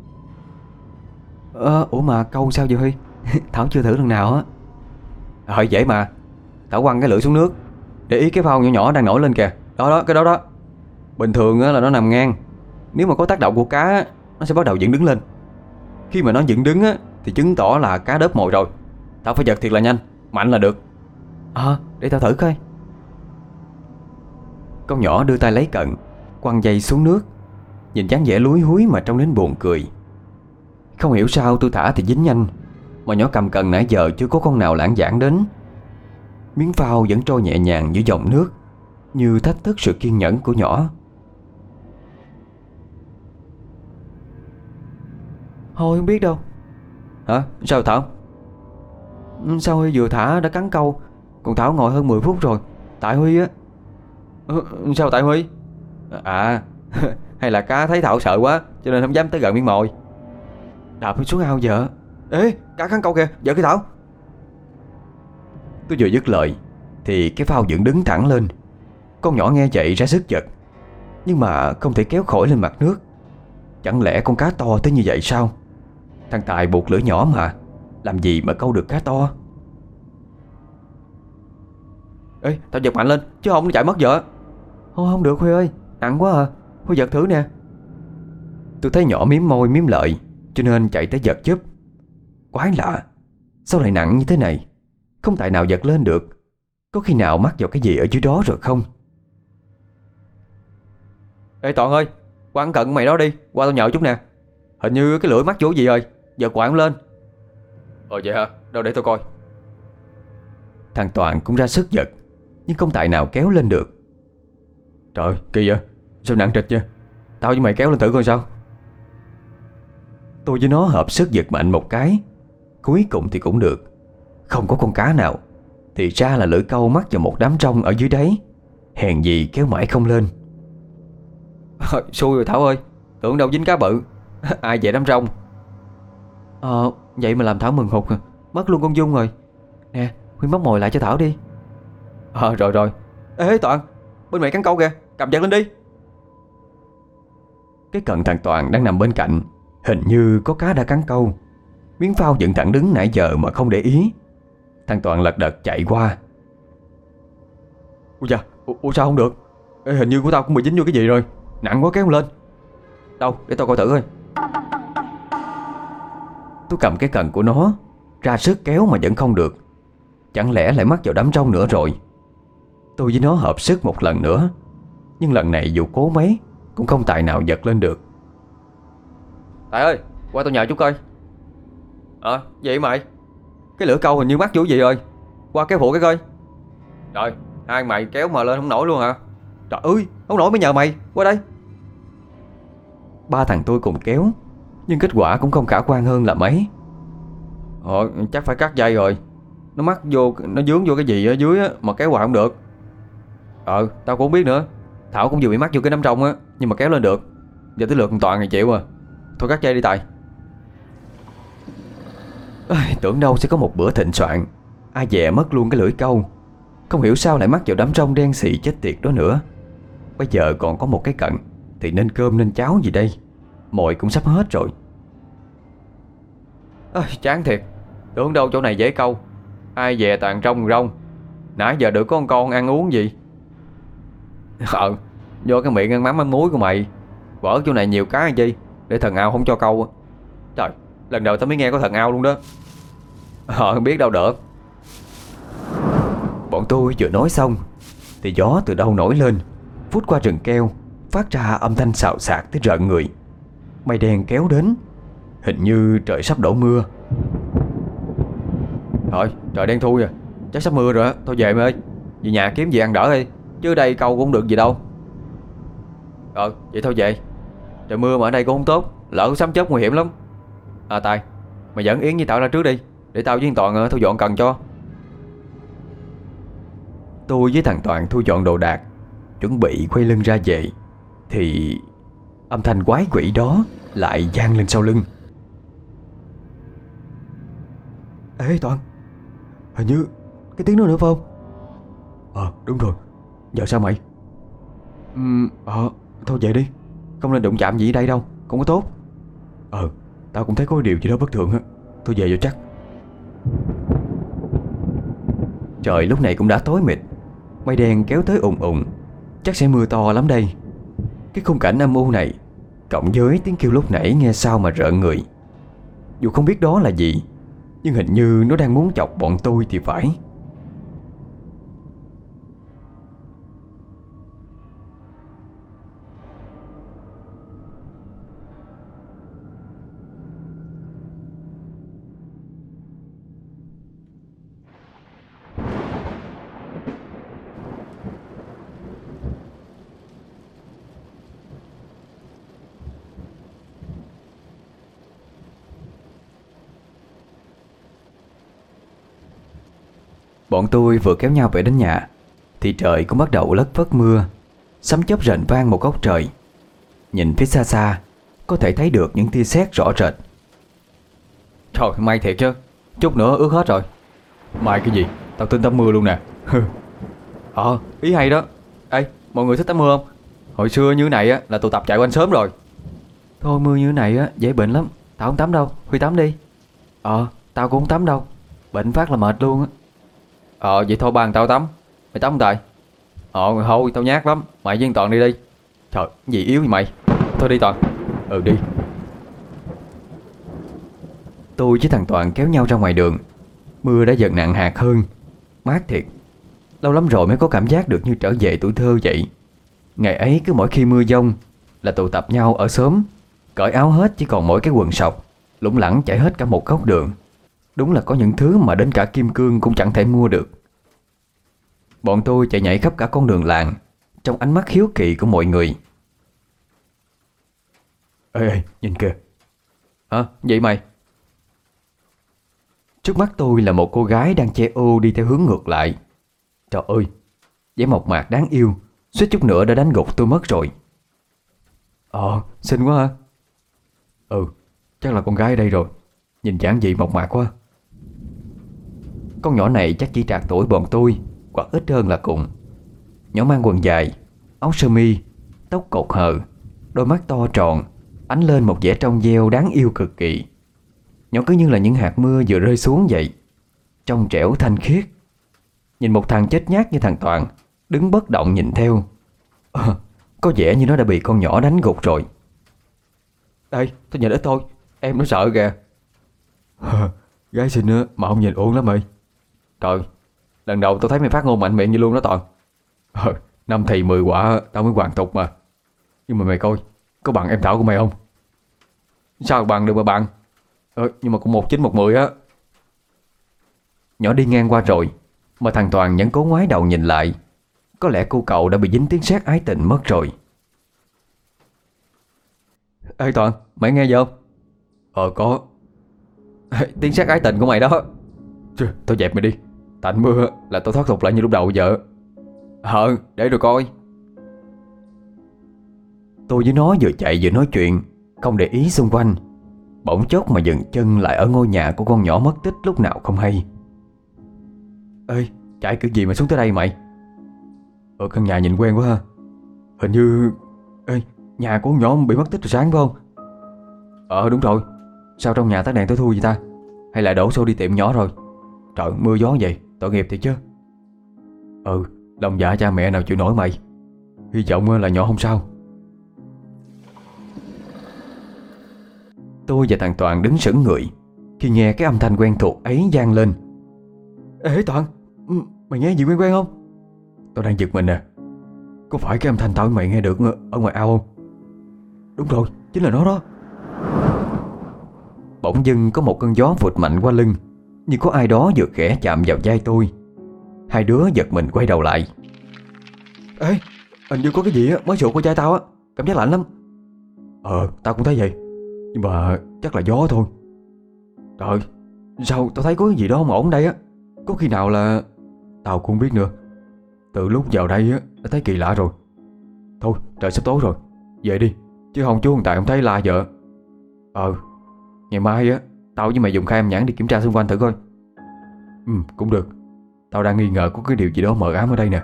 Ủa mà câu sao vậy Huy? Thảo chưa thử lần nào á.
Dễ mà. Thảo quăng cái lưỡi xuống nước, để ý cái phao nhỏ nhỏ đang nổi lên kìa. Đó, cái đó. Bình thường là nó nằm ngang. Nếu mà có tác động của cá, nó sẽ bắt đầu dựng đứng lên. Khi mà nó dựng đứng thì chứng tỏ là cá đớp mồi rồi. Thảo phải giật thiệt là nhanh, mạnh là được.
Để tao thử coi.
Con nhỏ đưa tay lấy cận, quăng dây xuống nước. Nhìn dáng vẻ lúi húi mà trông đến buồn cười. Không hiểu sao tôi thả thì dính nhanh, mà nhỏ cầm cần nãy giờ chưa có con nào lãng vảng đến. Miếng phao vẫn trôi nhẹ nhàng giữa dòng nước, như thách thức sự kiên nhẫn của nhỏ.
Thôi không biết đâu.
Hả? Sao Thảo?
Sao Huy vừa thả đã cắn câu, còn Thảo ngồi hơn 10 phút rồi. Tại Huy á.
Sao tại Huy? Hay là cá thấy Thảo sợ quá cho nên không dám tới gần miếng mồi.
Đạp Huy xuống ao vợ.
Ê, cá cắn câu kìa, giật cái Thảo.
Tôi vừa dứt lời thì cái phao dựng đứng thẳng lên. Con nhỏ nghe vậy ra sức giật, nhưng mà không thể kéo khỏi lên mặt nước. Chẳng lẽ con cá to tới như vậy sao? Thằng Tài buộc lưỡi nhỏ mà, làm gì mà câu được cá to.
Ê, tao giật mạnh lên chứ không nó chạy mất vợ.
Không được Huy ơi, nặng quá à. Huy giật thử nè.
Tôi thấy nhỏ miếm môi miếm lợi, cho nên chạy tới giật giúp. Quái lạ, sao lại nặng như thế này? Không tài nào giật lên được. Có khi nào mắc vào cái gì ở dưới đó rồi không?
Ê Toàn ơi, qua ăn cận mày đó đi, qua tao nhờ chút nè. Hình như cái lưỡi mắc chỗ gì rồi, giật quạng lên. Vậy hả? Đâu để tôi coi.
Thằng Toàn cũng ra sức giật, nhưng không tài nào kéo lên được.
Trời, kỳ vậy, sao nặng trịch vậy? Tao với mày kéo lên thử coi sao.
Tôi với nó hợp sức giật mạnh một cái, cuối cùng thì cũng được. Không có con cá nào. Thì ra là lưỡi câu mắc vào một đám trông ở dưới đáy. Hèn gì kéo mãi không lên.
Xui rồi Thảo ơi, tưởng đâu dính cá bự. Ai về đám trông.
Vậy mà làm Thảo mừng hụt à. Mất luôn con Dung rồi. Nè, Huy móc mồi lại cho Thảo đi.
Rồi. Ê Toàn, bên mày cắn câu kìa, cầm giật lên đi.
Cái cận thằng Toàn đang nằm bên cạnh, hình như có cá đã cắn câu. Miếng phao dựng thẳng đứng nãy giờ mà không để ý. Thằng Toàn lật đật chạy qua.
Ui da, sao không được? Ê, hình như của tao cũng bị dính vô cái gì rồi, nặng quá kéo không lên. Đâu, để tao coi thử coi.
Tôi cầm cái cần của nó, ra sức kéo mà vẫn không được. Chẳng lẽ lại mắc vào đám trông nữa rồi? Tôi với nó hợp sức một lần nữa, nhưng lần này dù cố mấy cũng không tài nào giật lên được.
Tài ơi, qua tao nhờ chút coi. Vậy mày, cái lưỡi câu hình như mắc chỗ gì rồi, qua kéo phụ cái coi. Trời, hai mày kéo mà lên không nổi luôn hả? Trời ơi, không nổi mới nhờ mày, qua đây.
Ba thằng tôi cùng kéo, nhưng kết quả cũng không khả quan hơn là mấy.
Chắc phải cắt dây rồi. Nó mắc vô, nó dướng vô cái gì ở dưới á, mà kéo hoài không được. Tao cũng không biết nữa. Thảo cũng vừa bị mắc vô cái nắm trong á, nhưng mà kéo lên được. Giờ tới lượt con Toàn này chịu à. Thôi cắt dây đi Tài.
Tưởng đâu sẽ có một bữa thịnh soạn, ai dè mất luôn cái lưỡi câu. Không hiểu sao lại mắc vào đám rong đen xì chết tiệt đó nữa. Bây giờ còn có một cái cận thì nên cơm nên cháo gì đây. Mồi cũng sắp hết rồi.
Chán thiệt. Tưởng đâu chỗ này dễ câu, ai dè toàn rong rong. Nãy giờ được có con ăn uống gì. Do cái miệng ăn mắm ăn muối của mày. Vỡ chỗ này nhiều cá hay chi, để thần ao không cho câu. Trời, lần đầu tao mới nghe có thần ao luôn đó. Không biết đâu được.
Bọn tôi vừa nói xong thì gió từ đâu nổi lên, vút qua rừng keo, phát ra âm thanh xào xạc tới rợn người. Mây đen kéo đến, hình như trời sắp đổ mưa.
Thôi trời đen thui à, chắc sắp mưa rồi á. Thôi về mày ơi, về nhà kiếm gì ăn đỡ đi, chứ đây câu cũng không được gì đâu. Vậy thôi về. Trời mưa mà ở đây cũng không tốt, lỡ sấm chớp nguy hiểm lắm. Tài, mày dẫn Yến với Tạo ra trước đi, để tao với thằng Toàn thu dọn cần cho.
Tôi với thằng Toàn thu dọn đồ đạc, chuẩn bị quay lưng ra về, thì âm thanh quái quỷ đó lại vang lên sau lưng.
Ê Toàn, hình như cái tiếng đó nữa phải không? Đúng rồi. Giờ sao mày? Thôi về đi, không nên đụng chạm gì ở đây đâu, không có tốt. Tao cũng thấy có điều gì đó bất thường á. Thôi về rồi chắc.
Trời lúc này cũng đã tối mịt, mây đen kéo tới ùn ùn, chắc sẽ mưa to lắm đây. Cái khung cảnh âm u này, cộng với tiếng kêu lúc nãy nghe sao mà rợn người. Dù không biết đó là gì, nhưng hình như nó đang muốn chọc bọn tôi thì phải. Bọn tôi vừa kéo nhau về đến nhà thì trời cũng bắt đầu lất phất mưa, sấm chớp rền vang một góc trời. Nhìn phía xa xa có thể thấy được những tia sét rõ rệt.
Trời may thiệt chứ, chút nữa ướt hết rồi.
Mai cái gì, tao tin tắm mưa luôn nè.
Ý hay đó. Ê, mọi người thích tắm mưa không? Hồi xưa như này á là tụ tập chạy quanh sớm rồi.
Thôi mưa như này á dễ bệnh lắm, tao không tắm đâu, Huy tắm đi. Tao cũng không tắm đâu, bệnh phát là mệt luôn á.
Vậy thôi ba thằng tao tắm. Mày tắm không Tài? Thôi tao nhát lắm, mày với thằng Toàn đi đi. Trời, gì yếu vậy mày? Thôi đi Toàn.
Đi.
Tôi với thằng Toàn kéo nhau ra ngoài đường. Mưa đã dần nặng hạt hơn, mát thiệt. Lâu lắm rồi mới có cảm giác được như trở về tuổi thơ vậy. Ngày ấy cứ mỗi khi mưa giông là tụ tập nhau ở xóm, cởi áo hết chỉ còn mỗi cái quần sọc, lủng lẳng chạy hết cả một góc đường. Đúng là có những thứ mà đến cả kim cương cũng chẳng thể mua được. Bọn tôi chạy nhảy khắp cả con đường làng, trong ánh mắt hiếu kỳ của mọi người.
Ê, nhìn kìa.
Vậy mày?
Trước mắt tôi là một cô gái đang che ô đi theo hướng ngược lại. Trời ơi, vẻ mộc mạc đáng yêu, suýt chút nữa đã đánh gục tôi mất rồi.
Xinh quá ha. Chắc là con gái ở đây rồi. Nhìn giản dị mộc mạc quá.
Con nhỏ này chắc chỉ trạc tuổi bọn tôi, hoặc ít hơn là cùng. Nhỏ mang quần dài, áo sơ mi, tóc cột hờ, đôi mắt to tròn, ánh lên một vẻ trong veo đáng yêu cực kỳ. Nhỏ cứ như là những hạt mưa vừa rơi xuống vậy, trong trẻo thanh khiết. Nhìn một thằng chết nhát như thằng Toàn đứng bất động nhìn theo, có vẻ như nó đã bị con nhỏ đánh gục rồi.
Ê, tôi nhìn ít thôi, em nó sợ kìa.
Gái xinh á mà không nhìn uổng lắm mày.
Trời, lần đầu tôi thấy mày phát ngôn mạnh miệng như luôn đó Toàn.
Năm thì 10 quả tao mới hoàn tục mà. Nhưng mà mày coi, có bằng em Thảo của mày không?
Sao bằng được mà bằng? Nhưng mà cũng 19 110 á.
Nhỏ đi ngang qua rồi mà thằng Toàn vẫn cố ngoái đầu nhìn lại. Có lẽ cô cậu đã bị dính tiếng sét ái tình mất rồi.
Ê Toàn, mày nghe gì không?
Có.
Tiếng sét ái tình của mày đó.
Thôi dẹp mày đi. Tạnh mưa là tao thoát tục lại như lúc đầu giờ.
Để rồi coi.
Tôi với nó vừa chạy vừa nói chuyện, không để ý xung quanh. Bỗng chốc mà dừng chân lại ở ngôi nhà của con nhỏ mất tích lúc nào không hay.
Ê, chạy kiểu gì mà xuống tới đây mày? Căn nhà nhìn quen quá ha. Hình như... Ê, nhà của con nhỏ bị mất tích từ sáng phải không?
Đúng rồi. Sao trong nhà tắt đèn tối thui vậy ta? Hay là đổ xô đi tiệm nhỏ rồi?
Trời, mưa gió vậy, tội nghiệp thiệt chứ. Lòng dạ cha mẹ nào chịu nổi mày. Hy vọng là nhỏ không sao.
Tôi và thằng Toàn đứng sững người khi nghe cái âm thanh quen thuộc ấy vang lên.
Ê Toàn, mày nghe gì quen quen không? Tao đang giật mình nè. Có phải cái âm thanh tao với mày nghe được ở ngoài ao không? Đúng rồi, chính là nó đó.
Bỗng dưng có một cơn gió vụt mạnh qua lưng, như có ai đó vừa khẽ chạm vào vai tôi. Hai đứa giật mình quay đầu lại.
Ê, hình như có cái gì mới sụt qua vai tao á. Cảm giác lạnh lắm. Tao cũng thấy vậy. Nhưng mà chắc là gió thôi. Trời, sao tao thấy có cái gì đó không ổn đây á. Có khi nào là... Tao cũng không biết nữa. Từ lúc vào đây á, đã thấy kỳ lạ rồi. Thôi, trời sắp tối rồi, về đi, chứ không chú Tài không thấy la vợ. Ngày mai á, tao với mày dùng khai âm nhãn đi kiểm tra xung quanh thử coi. Cũng được. Tao đang nghi ngờ có cái điều gì đó mờ ám ở đây nè.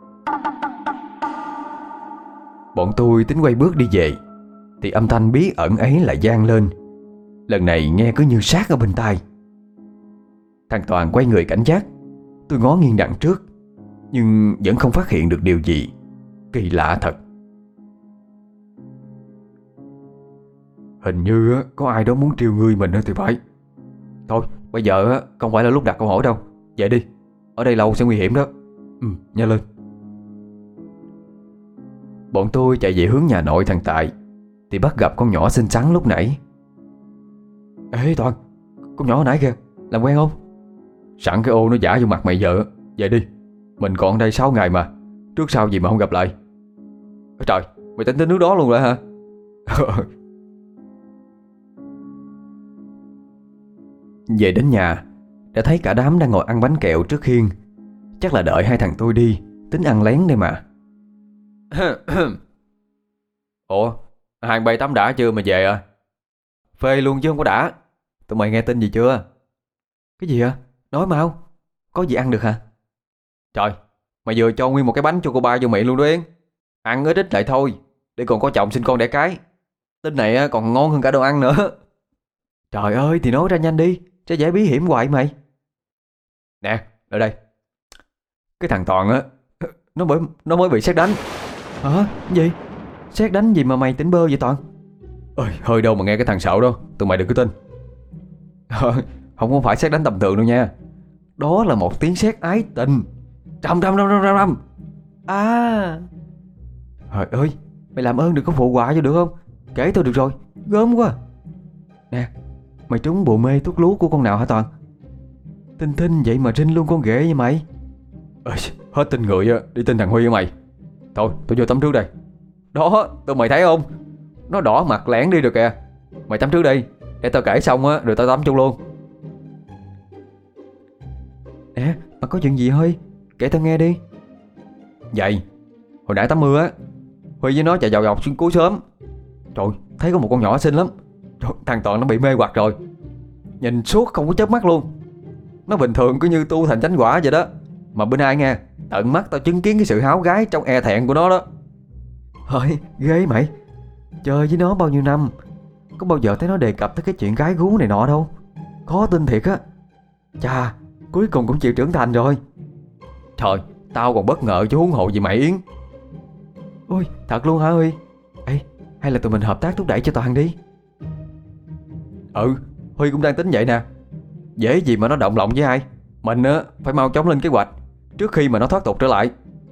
Bọn tôi tính quay bước đi về thì âm thanh bí ẩn ấy lại vang lên. Lần này nghe cứ như sát ở bên tai. Thằng Toàn quay người cảnh giác. Tôi ngó nghiêng đằng trước, nhưng vẫn không phát hiện được điều gì. Kỳ lạ thật.
Hình như có ai đó muốn trêu ngươi mình thì phải. Thôi, bây giờ không phải là lúc đặt câu hỏi đâu. Về đi, ở đây lâu sẽ nguy hiểm đó. Nhanh lên.
Bọn tôi chạy về hướng nhà nội thằng Tài thì bắt gặp con nhỏ xinh xắn lúc nãy.
Ê Toàn, con nhỏ hồi nãy kìa, làm quen không? Sẵn cái ô nó giả vô mặt mày vợ. Về đi, mình còn đây 6 ngày mà. Trước sau gì mà không gặp lại. Trời, mày tính nước đó luôn rồi hả?
Về đến nhà đã thấy cả đám đang ngồi ăn bánh kẹo trước hiên. Chắc là đợi hai thằng tôi đi, tính ăn lén đây mà.
Ủa, hàng bay tắm đã chưa mà về à? Phê luôn chứ không có đã. Tụi mày nghe tin gì chưa?
Cái gì hả? Nói mau. Có gì ăn được hả?
Trời, mày vừa cho nguyên một cái bánh cho cô ba vô miệng luôn đó Yến. Ăn ít ít lại thôi, để còn có chồng sinh con đẻ cái. Tin này còn ngon hơn cả đồ ăn nữa.
Trời ơi, thì nói ra nhanh đi, cho dễ bí hiểm hoài mày.
Nè, ở đây. Cái thằng Toàn á, nó mới bị sét đánh.
Hả? Gì? Sét đánh gì mà mày tỉnh bơ vậy Toàn?
Ơi, hơi đâu mà nghe cái thằng xạo đó, tụi mày đừng có tin. Không phải sét đánh tầm thường đâu nha. Đó là một tiếng sét ái tình. Rầm rầm rầm rầm rầm rầm.
À. Trời ơi, mày làm ơn đừng có phụ họa cho được không? Kể tôi được rồi, gớm quá. Nè, mày trúng bộ mê thuốc lú của con nào hả Toàn? Tin thinh vậy mà rinh luôn con ghệ vậy mày.
Hết tin người á, đi tin thằng Huy á mày. Thôi, tôi vô tắm trước đây. Đó, tụi mày thấy không? Nó đỏ mặt lẻn đi được kìa. Mày tắm trước đi, để tao kể xong á, rồi tao tắm chung luôn.
Nè, mà có chuyện gì Huy? Kể tao nghe đi.
Vậy, hồi nãy tắm mưa á, Huy với nó chạy dọc dọc xuyên cuối sớm. Trời, thấy có một con nhỏ xinh lắm. Trời, thằng Toàn nó bị mê hoặc rồi. Nhìn suốt không có chớp mắt luôn. Nó bình thường cứ như tu thành chánh quả vậy đó. Mà bên ai nghe, tận mắt tao chứng kiến cái sự háo gái trong e thẹn của nó đó.
Thôi, ghê mày. Chơi với nó bao nhiêu năm, có bao giờ thấy nó đề cập tới cái chuyện gái gú này nọ đâu. Khó tin thiệt á. Chà, cuối cùng cũng chịu trưởng thành rồi.
Trời, tao còn bất ngờ chứ huống hộ gì mày Yến.
Ôi, thật luôn hả Huy? Ê, hay là tụi mình hợp tác thúc đẩy cho Toàn đi.
Huy cũng đang tính vậy nè. Dễ gì mà nó động lòng với ai. Mình á, phải mau chóng lên kế hoạch trước khi mà nó thoát tục trở lại.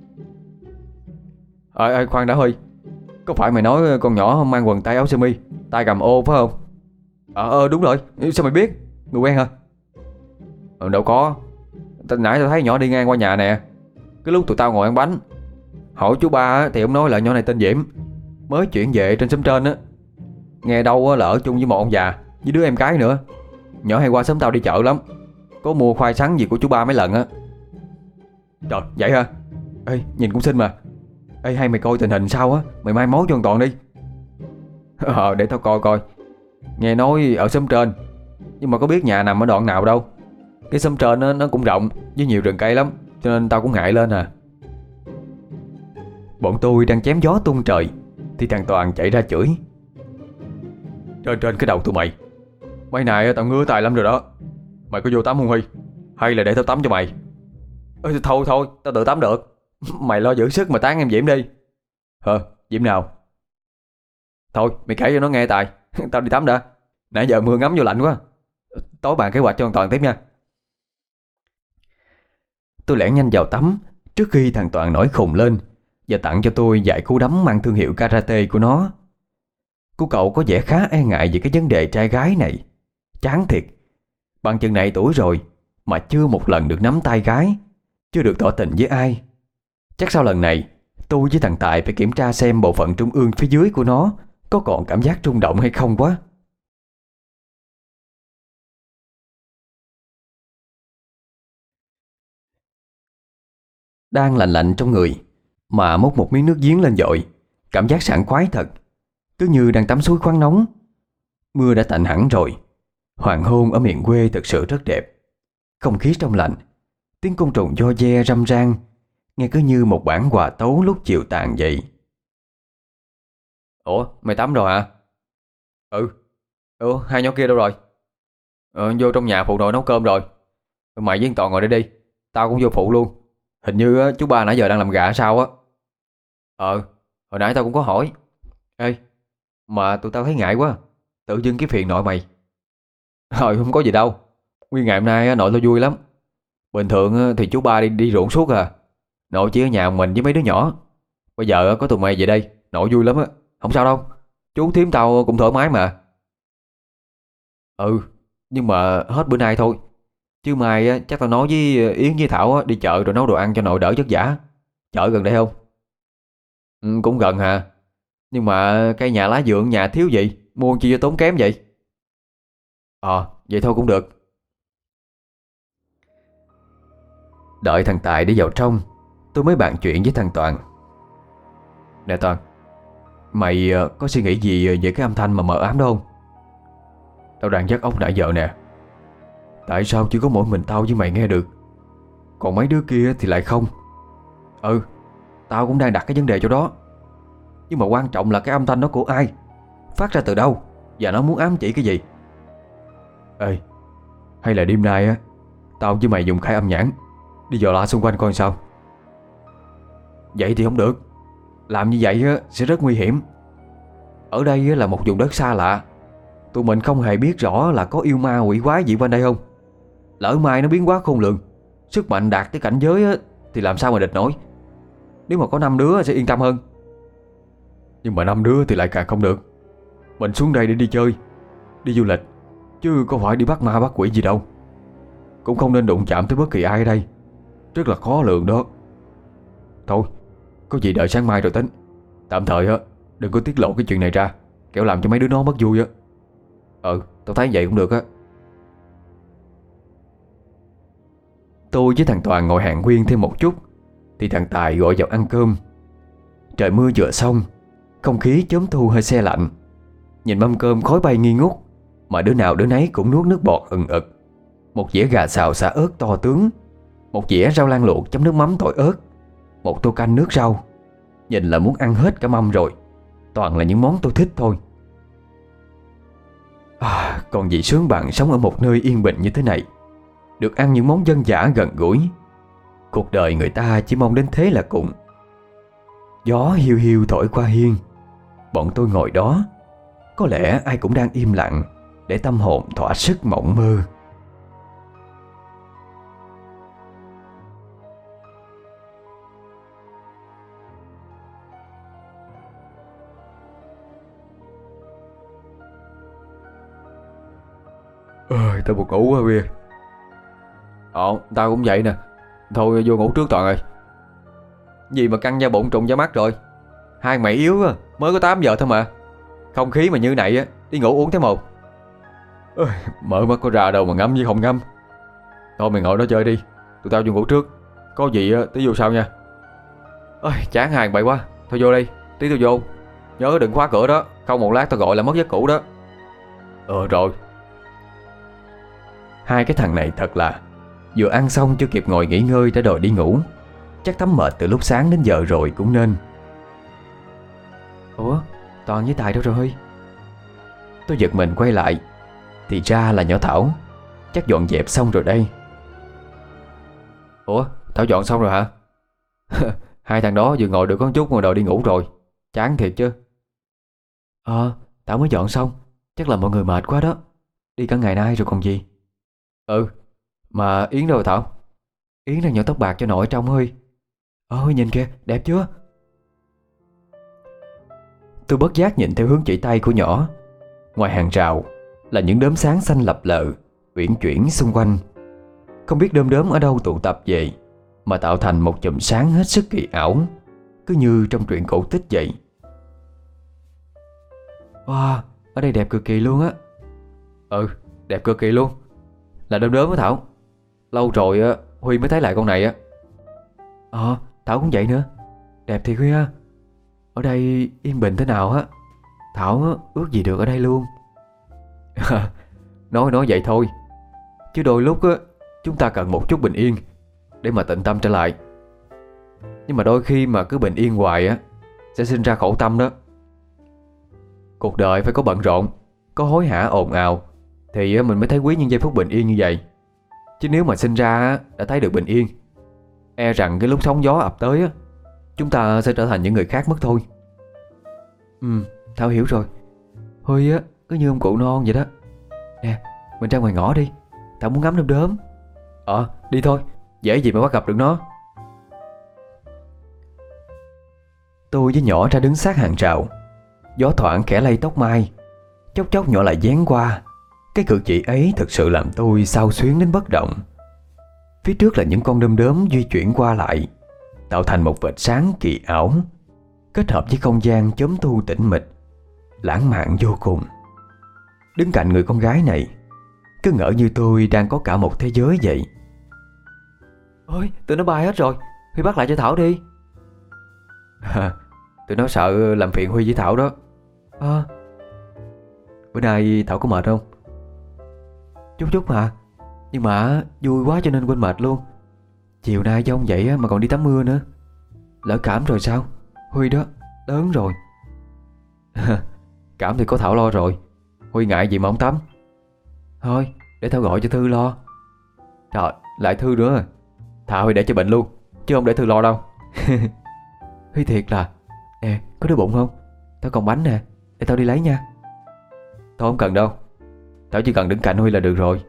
Khoan đã Huy. Có phải mày nói con nhỏ mang quần tây áo sơ mi, tay cầm ô phải không? Đúng rồi. Sao mày biết? Người quen hả? Đâu có. Nãy tao thấy nhỏ đi ngang qua nhà nè. Cái lúc tụi tao ngồi ăn bánh, hỏi chú ba thì ông nói là nhỏ này tên Diễm, mới chuyển về trên xóm trên á. Nghe đâu là ở chung với một ông già, với đứa em cái nữa. Nhỏ hay qua xóm tao đi chợ lắm, có mua khoai sắn gì của chú ba mấy lần á. Trời, vậy hả? Ê, nhìn cũng xinh mà. Ê, hay mày coi tình hình sao á, mày mai mối cho thằng Toàn đi. Để tao coi coi. Nghe nói ở xóm trên, nhưng mà có biết nhà nằm ở đoạn nào đâu. Cái xóm trên nó cũng rộng, với nhiều rừng cây lắm, cho nên tao cũng ngại lên à.
Bọn tôi đang chém gió tung trời thì thằng Toàn chạy ra chửi.
Trên cái đầu tụi mày. Mấy này tao ngứa tài lắm rồi đó. Mày có vô tắm không Huy? Hay là để tao tắm cho mày? Thôi, tao tự tắm được. Mày lo giữ sức mà tán em Diễm đi. Diễm nào? Thôi, mày kể cho nó nghe Tài. Tao đi tắm đã. Nãy giờ mưa ngấm vô lạnh quá. Tối bàn kế hoạch cho an toàn tiếp nha.
Tôi lẻn nhanh vào tắm trước khi thằng Toàn nổi khùng lên và tặng cho tôi vài cú đấm mang thương hiệu karate của nó. Cô cậu có vẻ khá e ngại về cái vấn đề trai gái này. Chán thiệt. Bằng chừng này tuổi rồi mà chưa một lần được nắm tay gái, chưa được tỏ tình với ai. Chắc sau lần này tôi với thằng Tài phải kiểm tra xem bộ phận trung ương phía dưới của nó có còn cảm giác rung động hay không quá. Đang lạnh lạnh trong người mà múc một miếng nước giếng lên dội, cảm giác sảng khoái thật, cứ như đang tắm suối khoáng nóng. Mưa đã tạnh hẳn rồi. Hoàng hôn ở miền quê thực sự rất đẹp. Không khí trong lành, tiếng côn trùng do ve râm ran, nghe cứ như một bản hòa tấu lúc chiều tàn vậy.
Ủa mày tắm rồi hả? Hai nhỏ kia đâu rồi? Vô trong nhà phụ nội nấu cơm rồi. Mày với Toàn ngồi đây đi, tao cũng vô phụ luôn. Hình như chú ba nãy giờ đang làm gà hay sao á. Hồi nãy tao cũng có hỏi. Ê, mà tụi tao thấy ngại quá, tự dưng cái phiền nội mày. Không có gì đâu. Nguyên ngày hôm nay nội tao vui lắm. Bình thường thì chú ba đi ruộng suốt à. Nội chỉ ở nhà mình với mấy đứa nhỏ. Bây giờ có tụi mày về đây, nội vui lắm á. Không sao đâu, chú thím tao cũng thoải mái mà. Nhưng mà hết bữa nay thôi. Chứ mai chắc tao nói với Yến với Thảo đi chợ rồi nấu đồ ăn cho nội đỡ vất vả. Chợ gần đây không? Cũng gần hả. Nhưng mà cây nhà lá vườn nhà thiếu gì, mua chi cho tốn kém vậy? Vậy thôi cũng được.
Đợi thằng Tài đi vào trong, tôi mới bàn chuyện với thằng Toàn.
Nè Toàn, mày có suy nghĩ gì về cái âm thanh mà mờ ám đó không? Tao đang vắt óc nãy giờ nè. Tại sao chỉ có mỗi mình tao với mày nghe được, còn mấy đứa kia thì lại không? Tao cũng đang đặt cái vấn đề chỗ đó. Nhưng mà quan trọng là cái âm thanh đó của ai, phát ra từ đâu, và nó muốn ám chỉ cái gì? Hay là đêm nay tao với mày dùng khai âm nhãn đi dò la xung quanh coi sao? Vậy thì không được. Làm như vậy sẽ rất nguy hiểm. Ở đây là một vùng đất xa lạ, tụi mình không hề biết rõ là có yêu ma quỷ quái gì quanh đây không. Lỡ mai nó biến quá khôn lường, sức mạnh đạt tới cảnh giới thì làm sao mà địch nổi. Nếu mà có 5 đứa sẽ yên tâm hơn. Nhưng mà 5 đứa thì lại càng không được. Mình xuống đây để đi chơi, đi du lịch, chứ có phải đi bắt ma bắt quỷ gì đâu. Cũng không nên đụng chạm tới bất kỳ ai ở đây, rất là khó lường đó. Thôi, có gì đợi sáng mai rồi tính. Tạm thời đừng có tiết lộ cái chuyện này ra, kẻo làm cho mấy đứa nó mất vui á. Tao thấy vậy cũng được á.
Tôi với thằng Toàn ngồi hàng huyên thêm một chút thì thằng Tài gọi vào ăn cơm. Trời mưa vừa xong, không khí chớm thu hơi se lạnh. Nhìn mâm cơm khói bay nghi ngút, mà đứa nào đứa nấy cũng nuốt nước bọt ừng ực. Một dĩa gà xào xả ớt to tướng, một dĩa rau lang luộc chấm nước mắm tỏi ớt, một tô canh nước rau. Nhìn là muốn ăn hết cả mâm rồi. Toàn là những món tôi thích thôi. Còn gì sướng bằng sống ở một nơi yên bình như thế này, được ăn những món dân dã gần gũi. Cuộc đời người ta chỉ mong đến thế là cùng. Gió hiu hiu thổi qua hiên, bọn tôi ngồi đó. Có lẽ ai cũng đang im lặng để tâm hồn thỏa sức mộng mơ.
Tao buồn ngủ quá khuya.
Tao cũng vậy nè. Thôi vô ngủ trước Toàn ơi. Gì mà căng da bụng trùng da mắt rồi. Hai mày yếu mới có 8 giờ thôi mà. Không khí mà như này đi ngủ uống thế một.
Mở mắt có ra đâu mà ngâm như không ngâm. Thôi mày ngồi đó chơi đi, tụi tao vô ngủ trước. Có gì tí vô sau nha.
Chán hàng bậy quá. Thôi vô đi, tí tao vô. Nhớ đừng khóa cửa đó, không một lát tao gọi là mất giấc ngủ đó.
Rồi.
Hai cái thằng này thật là vừa ăn xong chưa kịp ngồi nghỉ ngơi đã đòi đi ngủ. Chắc thấm mệt từ lúc sáng đến giờ rồi cũng nên. Ủa, Toàn với Tài đâu rồi? Tôi giật mình quay lại, thì ra là nhỏ Thảo. Chắc dọn dẹp xong rồi đây.
Ủa, Thảo dọn xong rồi hả? Hai thằng đó vừa ngồi được có chút mà đòi đi ngủ rồi. Chán thiệt chứ.
Thảo mới dọn xong, chắc là mọi người mệt quá đó. Đi cả ngày nay rồi còn gì.
Ừ, mà Yến đâu rồi Thảo?
Yến đang nhổ tóc bạc cho nội trong Huy. Ôi nhìn kìa, đẹp chưa? Tôi bất giác nhìn theo hướng chỉ tay của nhỏ. Ngoài hàng rào là những đốm sáng xanh lập lờ uyển chuyển xung quanh. Không biết đom đóm ở đâu tụ tập về mà tạo thành một chùm sáng hết sức kỳ ảo, cứ như trong truyện cổ tích vậy. Wow, ở đây đẹp cực kỳ luôn á.
Ừ, đẹp cực kỳ luôn. Là đom đóm á Thảo. Lâu rồi á Huy mới thấy lại con này á.
Thảo cũng vậy nữa. Đẹp thiệt Huy ha. Ở đây yên bình thế nào á. Thảo á, ước gì được ở đây luôn.
Nói vậy thôi, chứ đôi lúc á chúng ta cần một chút bình yên để mà tịnh tâm trở lại. Nhưng mà đôi khi mà cứ bình yên hoài á sẽ sinh ra khổ tâm đó. Cuộc đời phải có bận rộn, có hối hả ồn ào thì á, mình mới thấy quý những giây phút bình yên như vậy. Chứ nếu mà sinh ra á, đã thấy được bình yên, e rằng cái lúc sóng gió ập tới á, chúng ta sẽ trở thành những người khác mất thôi.
Thảo hiểu rồi. Huy á cứ như ông cụ non vậy đó. Nè, mình ra ngoài ngõ đi. Thảo muốn ngắm đom đóm.
Đi thôi, dễ gì mà bắt gặp được nó.
Tôi với nhỏ ra đứng sát hàng rào. Gió thoảng khẽ lay tóc mai. Chốc chốc nhỏ lại dán qua. Cái cử chỉ ấy thực sự làm tôi xao xuyến đến bất động. Phía trước là những con đom đóm di chuyển qua lại, tạo thành một vệt sáng kỳ ảo, kết hợp với không gian chớm thu tĩnh mịch, lãng mạn vô cùng. Đứng cạnh người con gái này, cứ ngỡ như tôi đang có cả một thế giới vậy.
Ôi, tụi nó bay hết rồi. Huy bắt lại cho Thảo đi. Tụi nó sợ làm phiền Huy với Thảo đó.
Bữa nay Thảo có mệt không? Chút chút mà. Nhưng mà vui quá cho nên quên mệt luôn. Chiều nay trông vậy mà còn đi tắm mưa nữa. Lỡ cảm rồi sao? Huy đó, lớn rồi.
Cảm thì có Thảo lo rồi. Huy ngại gì mà không tắm.
Thôi, để Thảo gọi cho Thư lo.
Trời, lại Thư nữa. Thà Huy để cho bệnh luôn, chứ không để Thư lo đâu.
Huy thiệt là. Nè, có đói bụng không? Tao còn bánh nè, để tao đi lấy nha.
Thôi không cần đâu. Thảo chỉ cần đứng cạnh Huy là được rồi.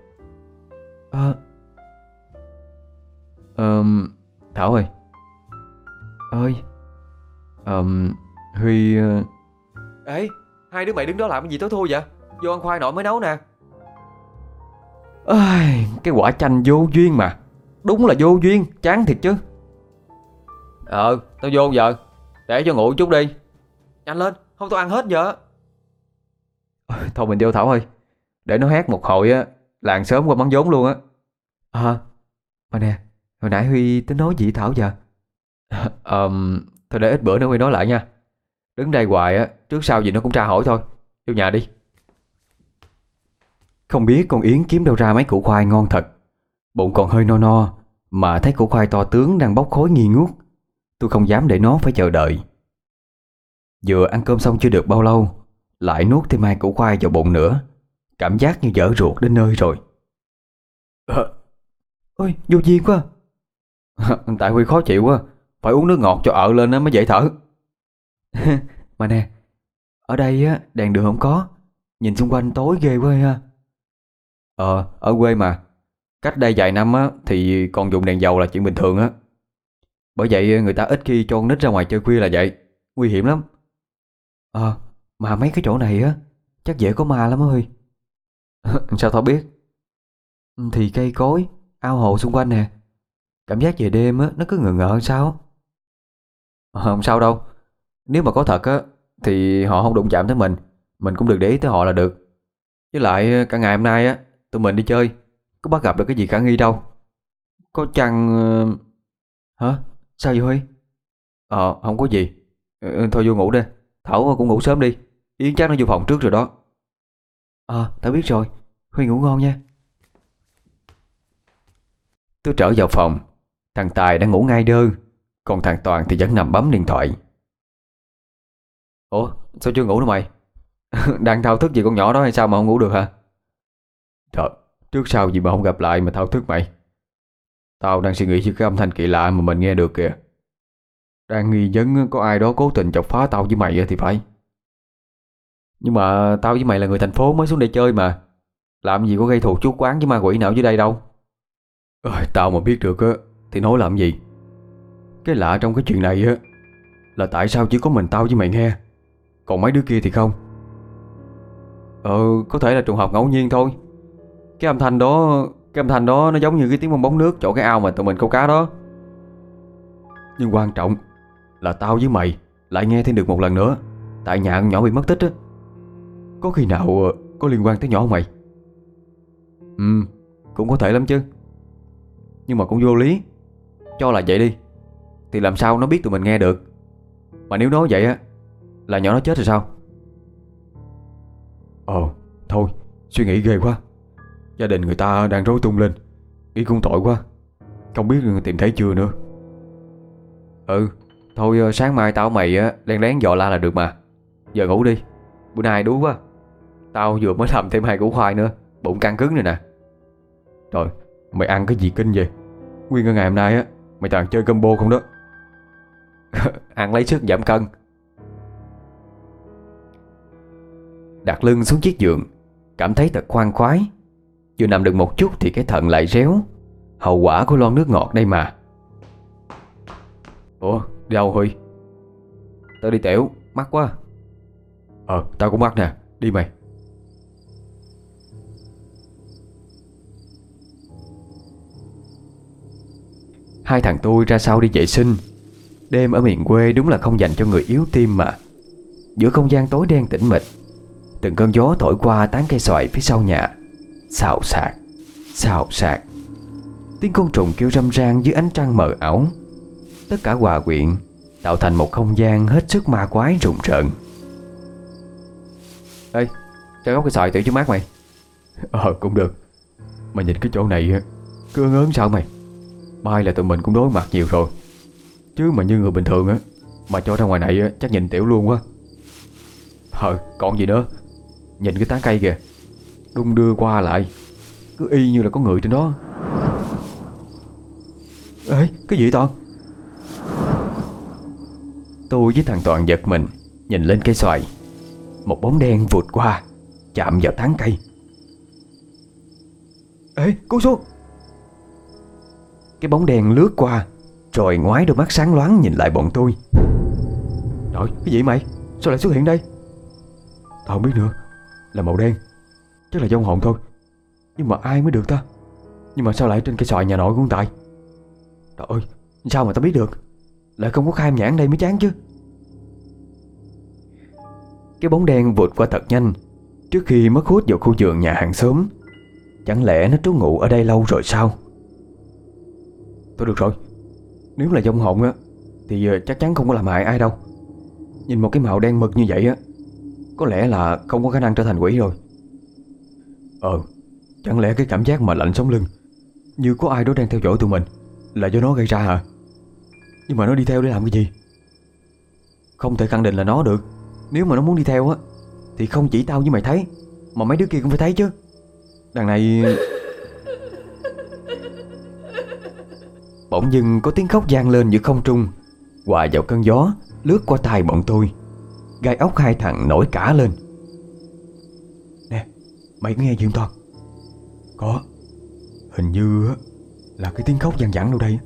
Thảo ơi. Huy... Ê, hai đứa mày đứng đó làm cái gì tối thui vậy? Vô ăn khoai nội mới nấu nè. Cái quả chanh vô duyên mà. Đúng là vô duyên, chán thiệt chứ. Tao vô giờ. Để cho nguội chút đi. Nhanh lên, không tao ăn hết giờ. Thôi mình vô Thảo ơi. Để nó hét một hồi á, làng sớm qua mắng vốn luôn á.
Mà nè, hồi nãy Huy tính nói gì với Thảo giờ?
Thôi để ít bữa nữa Huy nói lại nha. Đứng đây hoài á, trước sau gì nó cũng tra hỏi thôi. Vô nhà đi.
Không biết con Yến kiếm đâu ra mấy củ khoai ngon thật. Bụng còn hơi no no, mà thấy củ khoai to tướng đang bốc khói nghi ngút. Tôi không dám để nó phải chờ đợi. Vừa ăn cơm xong chưa được bao lâu, lại nuốt thêm 2 củ khoai vào bụng nữa. Cảm giác như dở ruột đến nơi rồi.
Ôi, vô duyên quá. Tại Huy khó chịu quá, phải uống nước ngọt cho ợ lên mới dễ thở.
Mà nè, ở đây á đèn đường không có. Nhìn xung quanh tối ghê quá ha.
Ở quê mà. Cách đây vài năm á thì còn dùng đèn dầu là chuyện bình thường á. Bởi vậy người ta ít khi cho con nít ra ngoài chơi khuya là vậy. Nguy hiểm lắm.
Mà mấy cái chỗ này á chắc dễ có ma lắm á Huy.
Sao tao biết?
Thì cây cối, ao hồ xung quanh nè. Cảm giác về đêm á nó cứ ngờ ngợ sao.
Không sao đâu. Nếu mà có thật á thì họ không đụng chạm tới mình cũng đừng để ý tới họ là được. Với lại cả ngày hôm nay á tụi mình đi chơi, có bắt gặp được cái gì khả nghi đâu. Có chăng...
Hả? Sao vậy Huy?
Không có gì. Thôi vô ngủ đi. Thảo cũng ngủ sớm đi. Yến chắc nó vô phòng trước rồi đó.
Tao biết rồi. Huy ngủ ngon nha.
Tôi trở vào phòng. Thằng Tài đang ngủ ngay đơ, còn thằng Toàn thì vẫn nằm bấm điện thoại. Ủa sao chưa ngủ nữa mày? Đang thao thức gì con nhỏ đó hay sao mà không ngủ được hả? Trời, trước sau gì mà không gặp lại mà thao thức mày. Tao đang suy nghĩ về cái âm thanh kỳ lạ mà mình nghe được kìa. Đang nghi vấn có ai đó cố tình chọc phá tao với mày thì phải. Nhưng mà tao với mày là người thành phố mới xuống đây chơi mà. Làm gì có gây thù chuốc oán với ma quỷ nào dưới đây đâu.
Tao mà biết được á thì nói làm gì. Cái lạ trong cái chuyện này á là tại sao chỉ có mình tao với mày nghe, còn mấy đứa kia thì không.
Có thể là trùng hợp ngẫu nhiên thôi. Cái âm thanh đó nó giống như cái tiếng bong bóng nước chỗ cái ao mà tụi mình câu cá đó.
Nhưng quan trọng là tao với mày lại nghe thêm được một lần nữa, tại nhà con nhỏ bị mất tích á. Có khi nào có liên quan tới nhỏ không mày?
Cũng có thể lắm chứ. Nhưng mà cũng vô lý. Cho là vậy đi, thì làm sao nó biết tụi mình nghe được? Mà nếu nói vậy á, là nhỏ nó chết rồi sao?
Thôi, suy nghĩ ghê quá. Gia đình người ta đang rối tung lên, nghĩ cũng tội quá. Không biết tìm thấy chưa nữa.
Thôi sáng mai tao mày á lén lén dò la là được mà. Giờ ngủ đi, bữa nay đuối quá. Tao vừa mới làm thêm 2 củ khoai nữa, bụng căng cứng này nè.
Trời, mày ăn cái gì kinh vậy? Nguyên cái ngày hôm nay á mày toàn chơi combo không đó.
Ăn lấy sức giảm cân.
Đặt lưng xuống chiếc giường, cảm thấy thật khoan khoái. Vừa nằm được một chút thì cái thận lại réo. Hậu quả của lon nước ngọt đây mà.
Ủa, đi đâu Huy? Tao đi tiểu, mắc quá.
Tao cũng mắc nè, đi mày.
Hai thằng tôi ra sau đi vệ sinh. Đêm ở miền quê đúng là không dành cho người yếu tim mà. Giữa không gian tối đen tĩnh mịch, từng cơn gió thổi qua tán cây xoài phía sau nhà. Xào xạc, xào xạc. Tiếng côn trùng kêu râm ran dưới ánh trăng mờ ảo. Tất cả hòa quyện tạo thành một không gian hết sức ma quái rùng rợn.
Ê, cho gốc cây xoài tiểu chứ mát mày.
Cũng được. Mà nhìn cái chỗ này cứ ớn sao mày? Mai là tụi mình cũng đối mặt nhiều rồi, chứ mà như người bình thường á mà cho ra ngoài này chắc nhìn tiểu luôn quá. Còn gì nữa. Nhìn cái tán cây kìa, đung đưa qua lại, cứ y như là có người trên đó. Ê, cái gì Toàn?
Tôi với thằng Toàn giật mình nhìn lên cây xoài. Một bóng đen vụt qua, chạm vào tán cây.
Ê, cứu xuống.
Cái bóng đen lướt qua, rồi ngoái đôi mắt sáng loáng nhìn lại bọn tôi.
Trời, cái gì mày? Sao lại xuất hiện đây? Tao không biết nữa. Là màu đen, chắc là vong hồn thôi. Nhưng mà ai mới được ta? Nhưng mà sao lại trên cây xoài nhà nội của ông Tài? Trời ơi, sao mà tao biết được? Lại không có khai nhãn đây mới chán chứ.
Cái bóng đen vụt qua thật nhanh, trước khi mất hút vào khu vườn nhà hàng xóm. Chẳng lẽ nó trú ngụ ở đây lâu rồi sao?
Thôi được rồi, nếu là vong hồn á thì chắc chắn không có làm hại ai đâu. Nhìn một cái màu đen mực như vậy á, có lẽ là không có khả năng trở thành quỷ rồi. Chẳng lẽ cái cảm giác mà lạnh sống lưng, như có ai đó đang theo dõi tụi mình, là do nó gây ra hả? Nhưng mà nó đi theo để làm cái gì? Không thể khẳng định là nó được. Nếu mà nó muốn đi theo á thì không chỉ tao với mày thấy, mà mấy đứa kia cũng phải thấy chứ. Đằng này...
Bỗng dưng có tiếng khóc vang lên giữa không trung, hòa vào cơn gió lướt qua tai bọn tôi. Gai ốc hai thằng nổi cả lên.
Nè, mày có nghe gì không Toàn? Có. Hình như á là cái tiếng khóc văng vẳng đâu đây.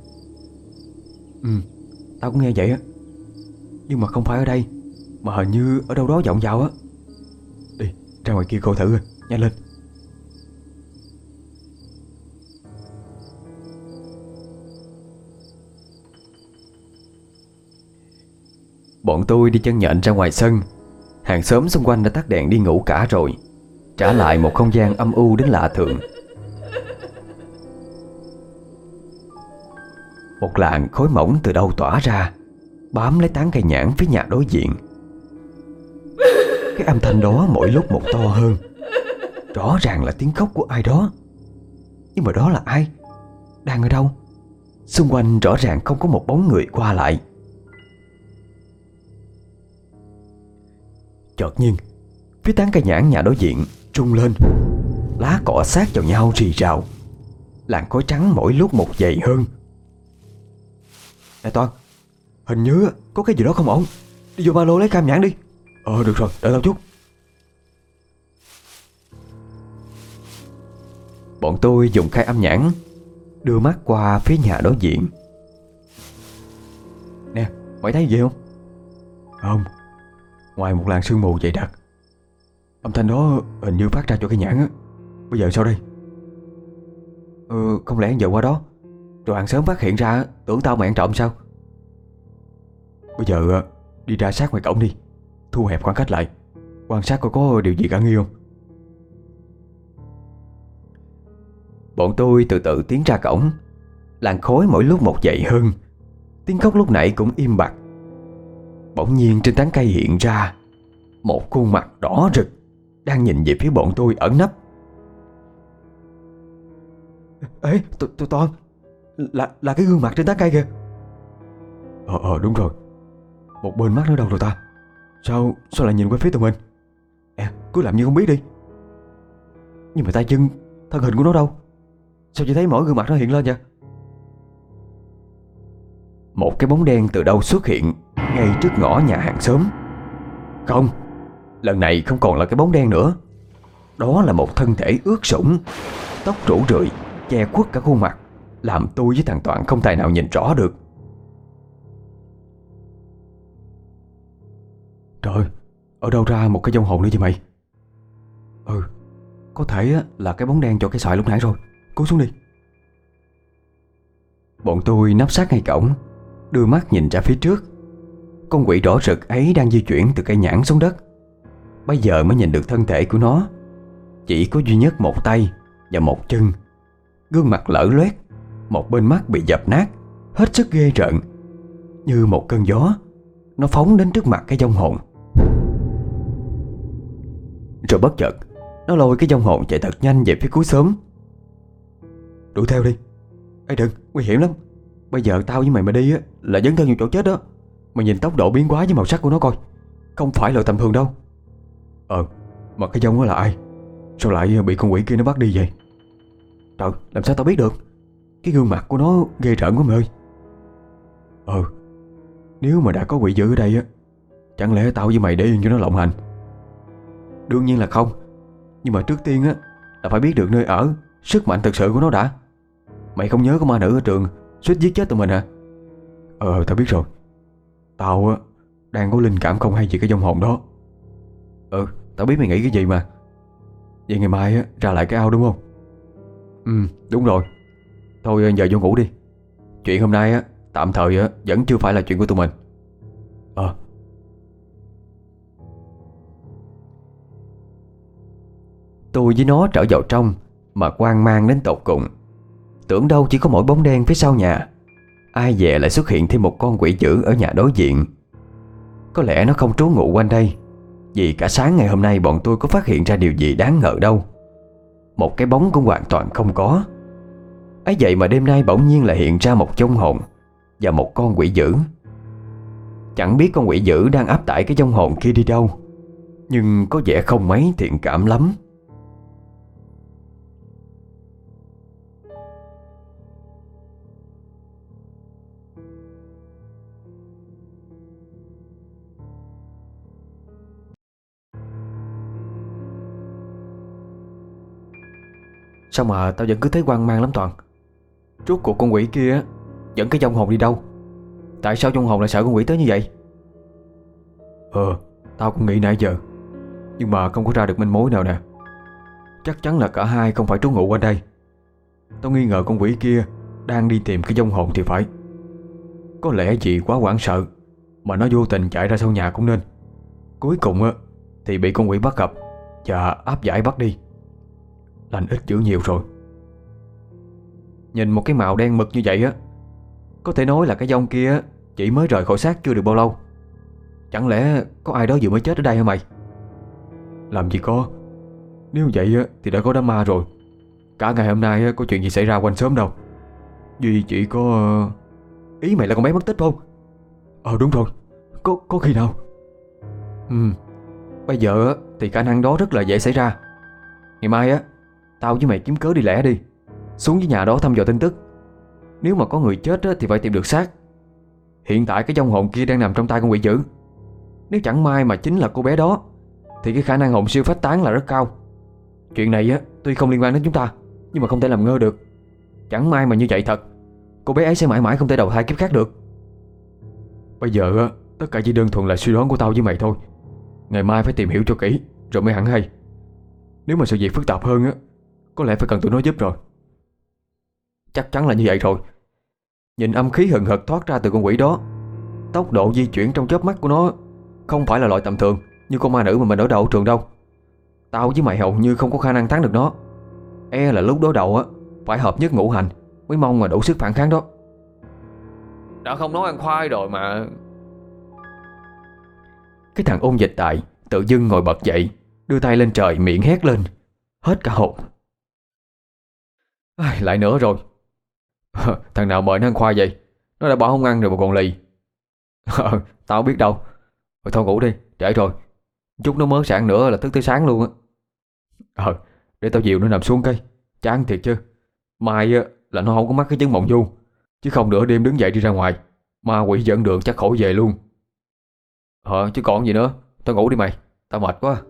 Tao cũng nghe vậy á. Nhưng mà không phải ở đây, mà hình như ở đâu đó vọng vào á. Đi, ra ngoài kia coi thử rồi, nhanh lên.
Bọn tôi đi chân nhện ra ngoài sân. Hàng xóm xung quanh đã tắt đèn đi ngủ cả rồi, trả lại một không gian âm u đến lạ thường. Một làn khói mỏng từ đâu tỏa ra, bám lấy tán cây nhãn phía nhà đối diện. Cái âm thanh đó mỗi lúc một to hơn. Rõ ràng là tiếng khóc của ai đó. Nhưng mà đó là ai? Đang ở đâu? Xung quanh rõ ràng không có một bóng người qua lại. Chợt nhiên, phía tán cây nhãn nhà đối diện rung lên. Lá cọ sát vào nhau rì rào. Làn khói trắng mỗi lúc một dày hơn.
Nè Toàn, hình như có cái gì đó không ổn. Đi vô ba lô lấy cam nhãn đi. Được rồi, đợi tao chút.
Bọn tôi dùng khai âm nhãn đưa mắt qua phía nhà đối diện.
Nè, mày thấy gì không? Không. Ngoài một làn sương mù dày đặc, âm thanh đó hình như phát ra chỗ cây nhãn á. Bây giờ sao đây?
Không lẽ giờ qua đó rồi hàng xóm phát hiện ra tưởng tao mày ăn trộm sao?
Bây giờ đi ra sát ngoài cổng đi, thu hẹp khoảng cách lại, quan sát coi có điều gì khả nghi không.
Bọn tôi từ từ tiến ra cổng. Làn khói mỗi lúc một dậy hơn. Tiếng khóc lúc nãy cũng im bặt. Bỗng nhiên trên tán cây hiện ra một khuôn mặt đỏ rực đang nhìn về phía bọn tôi ẩn nấp.
Ê, tụi Toàn, là cái gương mặt trên tán cây kìa. Đúng rồi. Một bên mắt nó đâu rồi ta? Sao lại nhìn qua phía tụi mình? Cứ làm như không biết đi. Nhưng mà tay chân, thân hình của nó đâu? Sao chỉ thấy mỗi gương mặt nó hiện lên vậy?
Một cái bóng đen từ đâu xuất hiện ngay trước ngõ nhà hàng xóm. Không, lần này không còn là cái bóng đen nữa. Đó là một thân thể ướt sũng, tóc rủ rượi che khuất cả khuôn mặt, làm tôi với thằng Toàn không tài nào nhìn rõ được.
Trời, ở đâu ra một cái vong hồn nữa vậy mày? Có thể là cái bóng đen chỗ cái xoài lúc nãy rồi. Cúi xuống đi.
Bọn tôi nấp sát ngay cổng, đưa mắt nhìn ra phía trước. Con quỷ đỏ rực ấy đang di chuyển từ cây nhãn xuống đất. Bây giờ mới nhìn được thân thể của nó. Chỉ có duy nhất một tay và một chân. Gương mặt lở loét, một bên mắt bị dập nát, hết sức ghê rợn. Như một cơn gió, nó phóng đến trước mặt cái vong hồn. Rồi bất chợt, nó lôi cái vong hồn chạy thật nhanh về phía cuối xóm.
Đuổi theo đi. Ê đừng, nguy hiểm lắm. Bây giờ tao với mày mà đi là dấn thân vào chỗ chết đó. Mày nhìn tốc độ biến hóa với màu sắc của nó coi, không phải là tầm thường đâu. Mà cái vong đó là ai? Sao lại bị con quỷ kia nó bắt đi vậy? Trời, làm sao tao biết được? Cái gương mặt của nó ghê rợn quá mày ơi. Nếu mà đã có quỷ dữ ở đây chẳng lẽ tao với mày để yên cho nó lộng hành? Đương nhiên là không. Nhưng mà trước tiên là phải biết được nơi ở, sức mạnh thực sự của nó đã. Mày không nhớ có ma nữ ở trường suýt giết chết tụi mình hả? Tao biết rồi. Tao đang có linh cảm không hay về cái vong hồn đó. Tao biết mày nghĩ cái gì mà. Vậy ngày mai ra lại cái ao đúng không? Đúng rồi. Thôi giờ vô ngủ đi. Chuyện hôm nay tạm thời vẫn chưa phải là chuyện của tụi mình. Tôi với nó trở vào trong mà hoang mang đến tột cùng. Tưởng đâu chỉ có mỗi bóng đen phía sau nhà, ai dè lại xuất hiện thêm một con quỷ dữ ở nhà đối diện. Có lẽ nó không trú ngụ quanh đây, vì cả sáng ngày hôm nay bọn tôi có phát hiện ra điều gì đáng ngờ đâu. Một cái bóng cũng hoàn toàn không có. Ấy vậy mà đêm nay bỗng nhiên lại hiện ra một vong hồn và một con quỷ dữ. Chẳng biết con quỷ dữ đang áp tải cái vong hồn kia đi đâu, nhưng có vẻ không mấy thiện cảm lắm. Sao mà tao vẫn cứ thấy hoang mang lắm Toàn? Rốt cuộc con quỷ kia dẫn cái vong hồn đi đâu? Tại sao vong hồn lại sợ con quỷ tới như vậy? Tao cũng nghĩ nãy giờ, nhưng mà không có ra được manh mối nào nè. Chắc chắn là cả hai không phải trú ngụ quanh đây. Tao nghi ngờ con quỷ kia đang đi tìm cái vong hồn thì phải. Có lẽ vì quá hoảng sợ mà nó vô tình chạy ra sau nhà cũng nên. Cuối cùng thì bị con quỷ bắt gặp và áp giải bắt đi. Lành ít dữ nhiều rồi. Nhìn một cái màu đen mực như vậy có thể nói là cái vong kia chỉ mới rời khỏi xác chưa được bao lâu. Chẳng lẽ có ai đó vừa mới chết ở đây hả mày? Làm gì có. Nếu vậy thì đã có đám ma rồi. Cả ngày hôm nay có chuyện gì xảy ra quanh xóm đâu. Duy chỉ có... Ý mày là con bé mất tích không? Đúng rồi. Có khi nào? Bây giờ thì khả năng đó rất là dễ xảy ra. Ngày mai tao với mày kiếm cớ đi lẻ đi, xuống với nhà đó thăm dò tin tức. Nếu mà có người chết thì phải tìm được xác. Hiện tại cái vong hồn kia đang nằm trong tay con quỷ dữ. Nếu chẳng may mà chính là cô bé đó thì cái khả năng hồn siêu phách tán là rất cao. Chuyện này tuy không liên quan đến chúng ta, nhưng Nhưng mà không thể làm ngơ được. Chẳng may mà như vậy thật, cô bé ấy sẽ mãi mãi không thể đầu thai kiếp khác được. Bây giờ á, tất cả chỉ đơn thuần là suy đoán của tao với mày thôi. Ngày mai phải tìm hiểu cho kỹ rồi mới hẳn hay. Nếu mà sự việc phức tạp hơn á, có lẽ phải cần tụi nó giúp rồi. Chắc chắn là như vậy rồi. Nhìn âm khí hừng hực thoát ra từ con quỷ đó, tốc độ di chuyển trong chớp mắt của nó không phải là loại tầm thường như con ma nữ mà mình ở đầu trường đâu. Tao với mày hầu như không có khả năng thắng được nó. E là lúc đối đầu á, phải hợp nhất ngũ hành mới mong mà đủ sức phản kháng đó.
Đã không nói ăn khoai rồi mà.
Cái thằng ôn dịch tại tự dưng ngồi bật dậy, đưa tay lên trời miệng hét lên, hết cả hồn.
Lại nữa rồi. Thằng nào mời nó ăn khoai vậy? Nó đã bảo không ăn rồi mà còn lì. Tao biết đâu. Thôi ngủ đi, trễ rồi. Chút nó mới sáng nữa là thức tới sáng luôn á. Để tao dìu nó nằm xuống cái. Chán thiệt chứ. Mai á, là nó không có mắc cái chứng mộng du. Chứ không nửa đêm đứng dậy đi ra ngoài, ma quỷ dẫn đường chắc khỏi về luôn. Chứ còn gì nữa. Tao ngủ đi mày, tao mệt quá.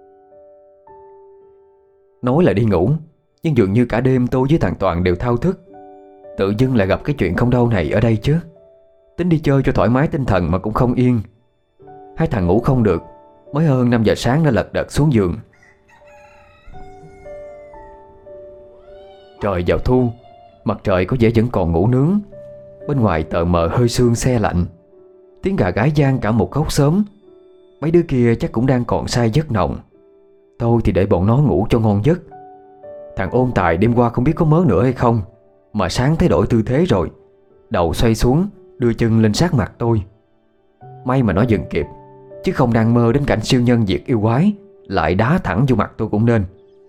Nói là đi ngủ, nhưng dường như cả đêm tôi với thằng Toàn đều thao thức. Tự dưng lại gặp cái chuyện không đâu này ở đây chứ. Tính đi chơi cho thoải mái tinh thần mà cũng không yên. Hai thằng ngủ không được, mới hơn 5 giờ sáng đã lật đật xuống giường. Trời vào thu, mặt trời có vẻ vẫn còn ngủ nướng. Bên ngoài tờ mờ hơi sương se lạnh. Tiếng gà gáy vang cả một góc xóm. Mấy đứa kia chắc cũng đang còn say giấc nồng. Tôi thì để bọn nó ngủ cho ngon giấc. Thằng ôn tài đêm qua không biết có mớ nữa hay không, mà sáng thấy đổi tư thế rồi, đầu xoay xuống, đưa chân lên sát mặt tôi. May mà nó dừng kịp, chứ không đang mơ đến cảnh siêu nhân diệt yêu quái lại đá thẳng vô mặt tôi cũng nên.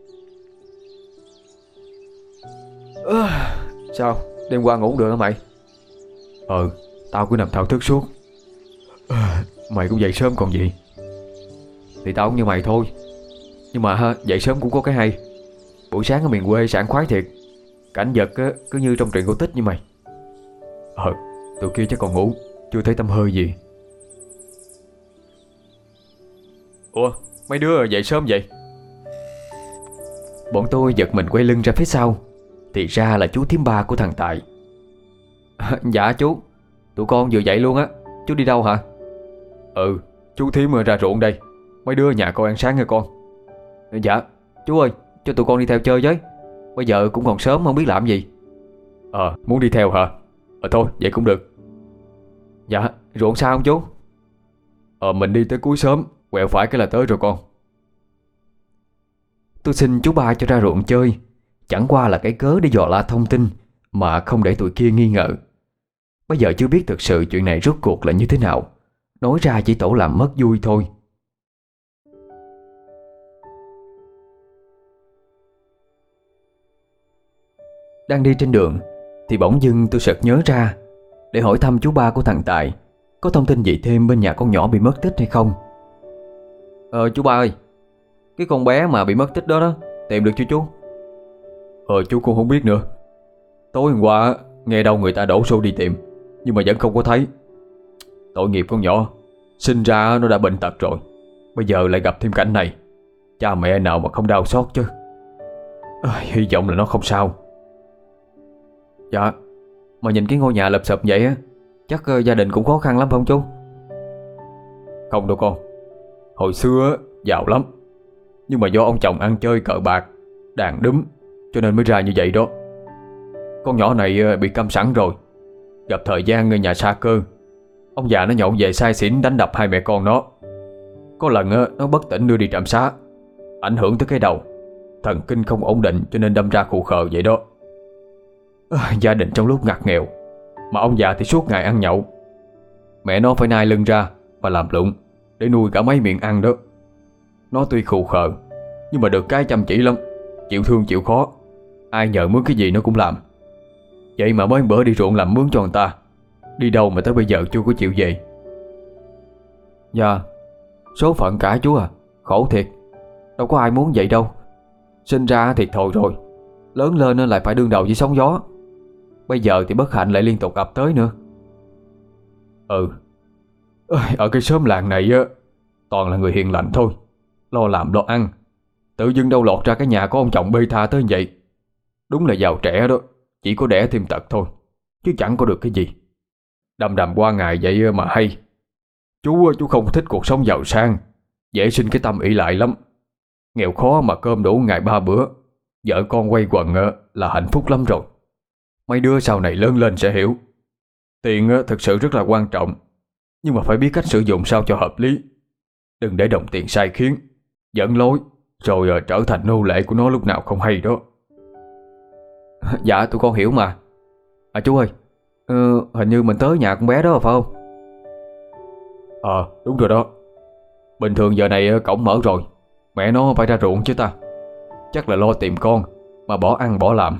Sao? Đêm qua ngủ được hả mày? Tao cứ nằm thao thức suốt. Mày cũng dậy sớm còn gì? Thì tao cũng như mày thôi. Nhưng mà dậy sớm cũng có cái hay. Buổi sáng ở miền quê sảng khoái thiệt. Cảnh vật cứ như trong truyện cổ tích như mày. Tụi kia chắc còn ngủ, chưa thấy tăm hơi gì. Ủa, mấy đứa dậy sớm vậy?
Bọn tôi giật mình quay lưng ra phía sau, thì ra là chú thím ba của thằng Tài.
Dạ chú, tụi con vừa dậy luôn á. Chú đi đâu hả? Chú thím ra ruộng đây. Mấy đứa nhà coi ăn sáng nha con. Dạ, chú ơi, cho tụi con đi theo chơi với. Bây giờ cũng còn sớm không biết làm gì. Muốn đi theo hả? Thôi, vậy cũng được. Dạ, ruộng sao không chú? Mình đi tới cuối xóm, quẹo phải cái là tới rồi con.
Tôi xin chú ba cho ra ruộng chơi, chẳng qua là cái cớ để dò la thông tin mà không để tụi kia nghi ngờ. Bây giờ chưa biết thực sự chuyện này rốt cuộc là như thế nào, nói ra chỉ tổ làm mất vui thôi. Đang đi trên đường thì bỗng dưng tôi sực nhớ ra để hỏi thăm chú ba của thằng Tài có thông tin gì thêm bên nhà con nhỏ bị mất tích hay không.
Chú ba ơi, cái con bé mà bị mất tích đó tìm được chưa chú? Chú cũng không biết nữa. Tối hôm qua nghe đâu người ta đổ xô đi tìm, nhưng mà vẫn không có thấy. Tội nghiệp con nhỏ, sinh ra nó đã bệnh tật rồi, bây giờ lại gặp thêm cảnh này. Cha mẹ nào mà không đau xót chứ. Hy vọng là nó không sao. Dạ, mà nhìn cái ngôi nhà lụp xụp vậy á, chắc gia đình cũng khó khăn lắm không chú? Không đâu con. Hồi xưa giàu lắm, nhưng mà do ông chồng ăn chơi cờ bạc, đàn đúm, cho nên mới ra như vậy đó. Con nhỏ này bị câm sẵn rồi. Gặp thời gian người nhà sa cơ, ông già nó nhậu về say xỉn đánh đập hai mẹ con nó. Có lần nó bất tỉnh đưa đi trạm xá, ảnh hưởng tới cái đầu, thần kinh không ổn định cho nên đâm ra khù khờ vậy đó. Gia đình trong lúc ngặt nghèo, mà ông già thì suốt ngày ăn nhậu. Mẹ nó phải nai lưng ra và làm lụng để nuôi cả mấy miệng ăn đó. Nó tuy khù khờ, nhưng mà được cái chăm chỉ lắm, chịu thương chịu khó. Ai nhờ mướn cái gì nó cũng làm. Vậy mà mới bữa đi ruộng làm mướn cho người ta, đi đâu mà tới bây giờ chưa có chịu về. Dạ, số phận cả chú à, khổ thiệt. Đâu có ai muốn vậy đâu. Sinh ra thì thôi rồi, lớn lên lại phải đương đầu với sóng gió. Bây giờ thì bất hạnh lại liên tục ập tới nữa. Ở cái xóm làng này toàn là người hiền lành thôi, lo làm lo ăn. Tự dưng đâu lọt ra cái nhà có ông chồng bê tha tới vậy. Đúng là giàu trẻ đó, chỉ có đẻ thêm tật thôi, chứ chẳng có được cái gì. Đầm đầm qua ngày vậy mà hay. Chú không thích cuộc sống giàu sang, dễ sinh cái tâm ỷ lại lắm. Nghèo khó mà cơm đủ ngày 3 bữa, vợ con quay quần là hạnh phúc lắm rồi. Mấy đứa sau này lớn lên sẽ hiểu. Tiền thực sự rất là quan trọng, nhưng mà phải biết cách sử dụng sao cho hợp lý. Đừng để đồng tiền sai khiến, dẫn lối, rồi trở thành nô lệ của nó lúc nào không hay đó.
Dạ tụi con hiểu mà. Chú ơi, hình như mình tới nhà con bé đó phải không?
Đúng rồi đó. Bình thường giờ này cổng mở rồi, mẹ nó phải ra ruộng chứ ta. Chắc là lo tìm con mà bỏ ăn bỏ làm.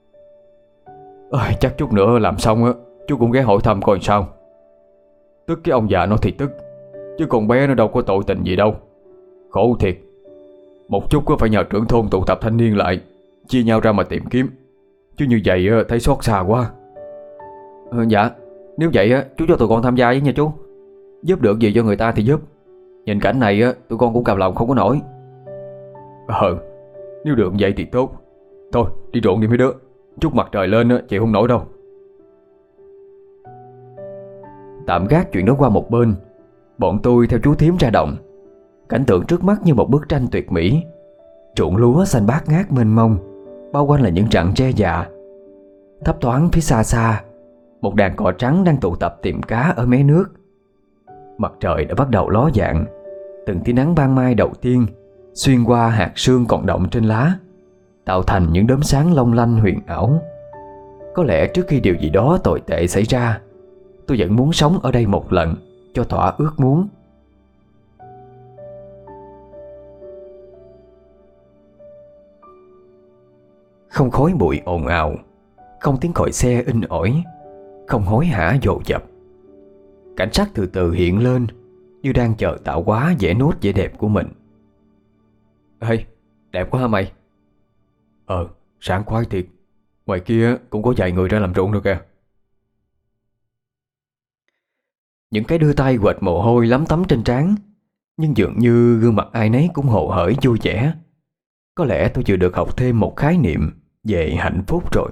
Chắc chút nữa làm xong chú cũng ghé hỏi thăm coi sao. Tức cái ông già nó thì tức, chứ con bé nó đâu có tội tình gì đâu. Khổ thiệt. Một chút có phải nhờ trưởng thôn tụ tập thanh niên lại, chia nhau ra mà tìm kiếm, chứ như vậy thấy xót xa quá.
Dạ, nếu vậy chú cho tụi con tham gia với nha chú. Giúp được gì cho người ta thì giúp. Nhìn cảnh này tụi con cũng càm lòng không có nổi.
Nếu được vậy thì tốt. Thôi đi ruộng đi mấy đứa, chút mặt trời lên chịu không nổi đâu.
Tạm gác chuyện đó qua một bên, bọn tôi theo chú thím ra đồng. Cảnh tượng trước mắt như một bức tranh tuyệt mỹ. Ruộng lúa xanh bát ngát mênh mông, bao quanh là những rặng tre già. Thấp thoáng phía xa xa, một đàn cò trắng đang tụ tập tìm cá ở mé nước. Mặt trời đã bắt đầu ló dạng. Từng tia nắng ban mai đầu tiên xuyên qua hạt sương còn đọng trên lá, tạo thành những đốm sáng long lanh huyền ảo. Có lẽ trước khi điều gì đó tồi tệ xảy ra, tôi vẫn muốn sống ở đây một lần cho thỏa ước muốn. Không khói bụi ồn ào, không tiếng còi xe in ỏi, không hối hả dồn dập. Cảnh sắc từ từ hiện lên, như đang chờ tạo hóa vẽ nốt vẻ đẹp của mình.
Ê, đẹp quá hả mày?
Sáng khoái thiệt. Ngoài kia cũng có vài người ra làm ruộng nữa kìa.
Những cái đưa tay quệt mồ hôi lấm tấm trên trán, nhưng dường như gương mặt ai nấy cũng hồ hởi vui vẻ. Có lẽ tôi vừa được học thêm một khái niệm về hạnh phúc rồi.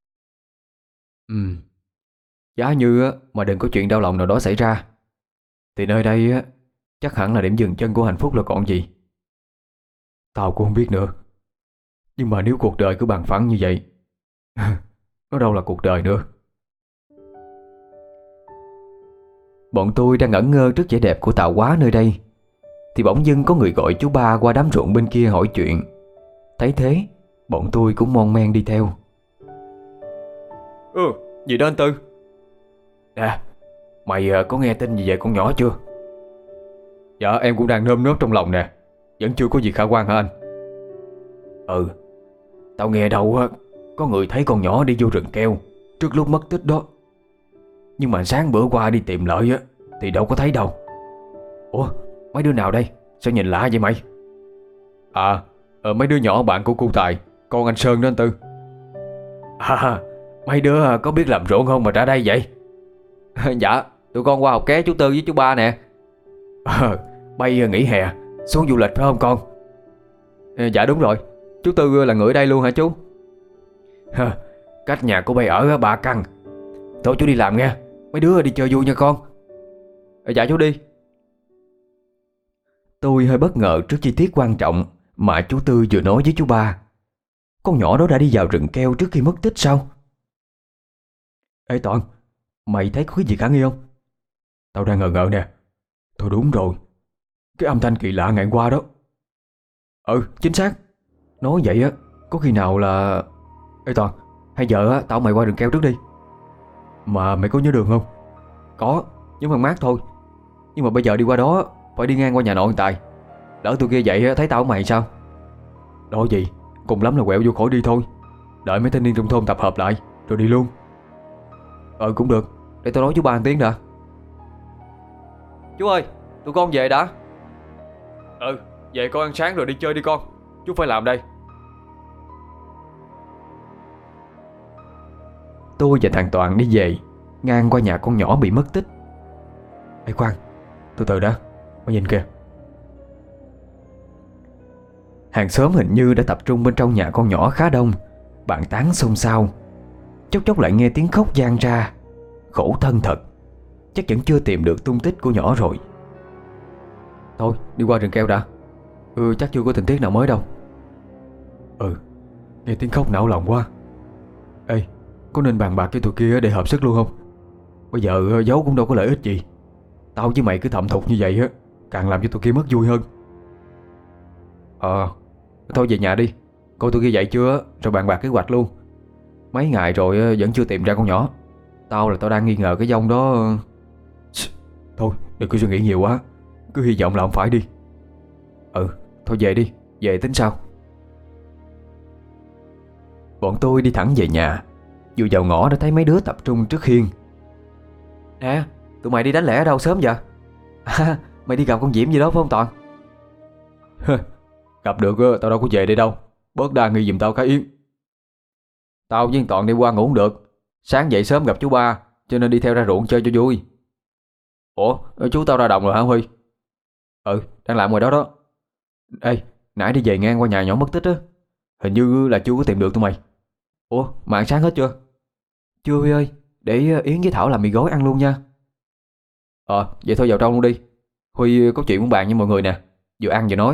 Giá như mà đừng có chuyện đau lòng nào đó xảy ra, thì nơi đây chắc hẳn là điểm dừng chân của hạnh phúc là còn gì.
Tao cũng không biết nữa. Nhưng mà nếu cuộc đời cứ bằng phẳng như vậy, nó đâu là cuộc đời nữa.
Bọn tôi đang ngẩn ngơ trước vẻ đẹp của tạo hóa nơi đây, thì bỗng dưng có người gọi chú ba qua đám ruộng bên kia hỏi chuyện. Thấy thế, bọn tôi cũng mon men đi theo.
Gì đó anh Tư? Nè, mày có nghe tin gì về con nhỏ chưa? Dạ em cũng đang nơm nớp trong lòng nè. Vẫn chưa có gì khả quan hả anh?
Tao nghe đâu có người thấy con nhỏ đi vô rừng keo trước lúc mất tích đó. Nhưng mà sáng bữa qua đi tìm lại thì đâu có thấy đâu. Ủa, mấy đứa nào đây? Sao nhìn lạ vậy mày?
Mấy đứa nhỏ bạn của cô Tài, con anh Sơn đó anh Tư.
Mấy đứa có biết làm ruộng không mà ra đây vậy?
Dạ, tụi con qua học ké chú Tư với chú Ba nè.
Bay nghỉ hè xuống du lịch phải không con?
Dạ đúng rồi. Chú Tư là người ở đây luôn hả chú?
Cách nhà của bay ở 3 căn. Thôi chú đi làm nghe, mấy đứa đi chơi vui nha con.
Dạ chú đi.
Tôi hơi bất ngờ trước chi tiết quan trọng mà chú Tư vừa nói với chú Ba. Con nhỏ đó đã đi vào rừng keo trước khi mất tích sao?
Ê Toàn, mày thấy có cái gì khả nghi không? Tao đang ngờ nè. Thôi đúng rồi, cái âm thanh kỳ lạ ngày qua đó.
Chính xác. Nói vậy có khi nào là...
Ê Toàn, hay giờ tao mày qua rừng keo trước đi. Mà mày có nhớ đường không?
Có, nhớ mang mát thôi. Nhưng mà bây giờ đi qua đó phải đi ngang qua nhà nội anh Tài. Lỡ tụi kia vậy thấy tao mày sao?
Đó gì, cùng lắm là quẹo vô khỏi đi thôi. Đợi mấy thanh niên trong thôn tập hợp lại rồi đi luôn.
Cũng được, để tôi nói chú Ba một tiếng đã. Chú ơi, tụi con về đã.
Về con ăn sáng rồi đi chơi đi con. Chú phải làm đây.
Tôi và thằng Toàn đi về ngang qua nhà con nhỏ bị mất tích.
Ê khoan, từ từ đã, mày nhìn kìa.
Hàng xóm hình như đã tập trung bên trong nhà con nhỏ khá đông, Bàn tán xôn xao. Chốc chốc lại nghe tiếng khóc vang ra. Khổ thân thật, chắc vẫn chưa tìm được tung tích của nhỏ rồi.
Thôi đi qua rừng keo đã. Chắc chưa có tình tiết nào mới đâu.
Nghe tiếng khóc não lòng quá. Ê, có nên bàn bạc với tụi kia để hợp sức luôn không? Bây giờ giấu cũng đâu có lợi ích gì. Tao với mày cứ thầm thục như vậy á, càng làm cho tụi kia mất vui hơn.
Thôi về nhà đi. Coi tụi kia dậy chưa rồi bàn bạc kế hoạch luôn. Mấy ngày rồi vẫn chưa tìm ra con nhỏ. Tao đang nghi ngờ cái dông đó.
Thôi đừng có suy nghĩ nhiều quá, cứ hy vọng là không phải đi.
Thôi về đi, về tính sau.
Bọn tôi đi thẳng về nhà. Vừa vào ngõ đã thấy mấy đứa tập trung trước hiên.
Nè, tụi mày đi đánh lẻ ở đâu sớm vậy? Mày đi gặp con Diễm gì đó phải không Toàn?
Gặp được tao đâu có về đây đâu. Bớt đa nghi giùm tao cái Yến.
Tao với Toàn đi qua ngủ không được. Sáng dậy sớm gặp chú ba, cho nên đi theo ra ruộng chơi cho vui. Ủa, chú tao ra đồng rồi hả Huy? Đang làm ngoài đó đó. Ê, nãy đi về ngang qua nhà nhỏ mất tích á, hình như là chưa có tìm được tụi mày. Ủa, mà ăn sáng hết chưa? Chưa Huy ơi, để Yến với Thảo làm mì gói ăn luôn nha. Vậy thôi vào trong luôn đi. Huy có chuyện muốn bàn với mọi người nè, vừa ăn vừa nói.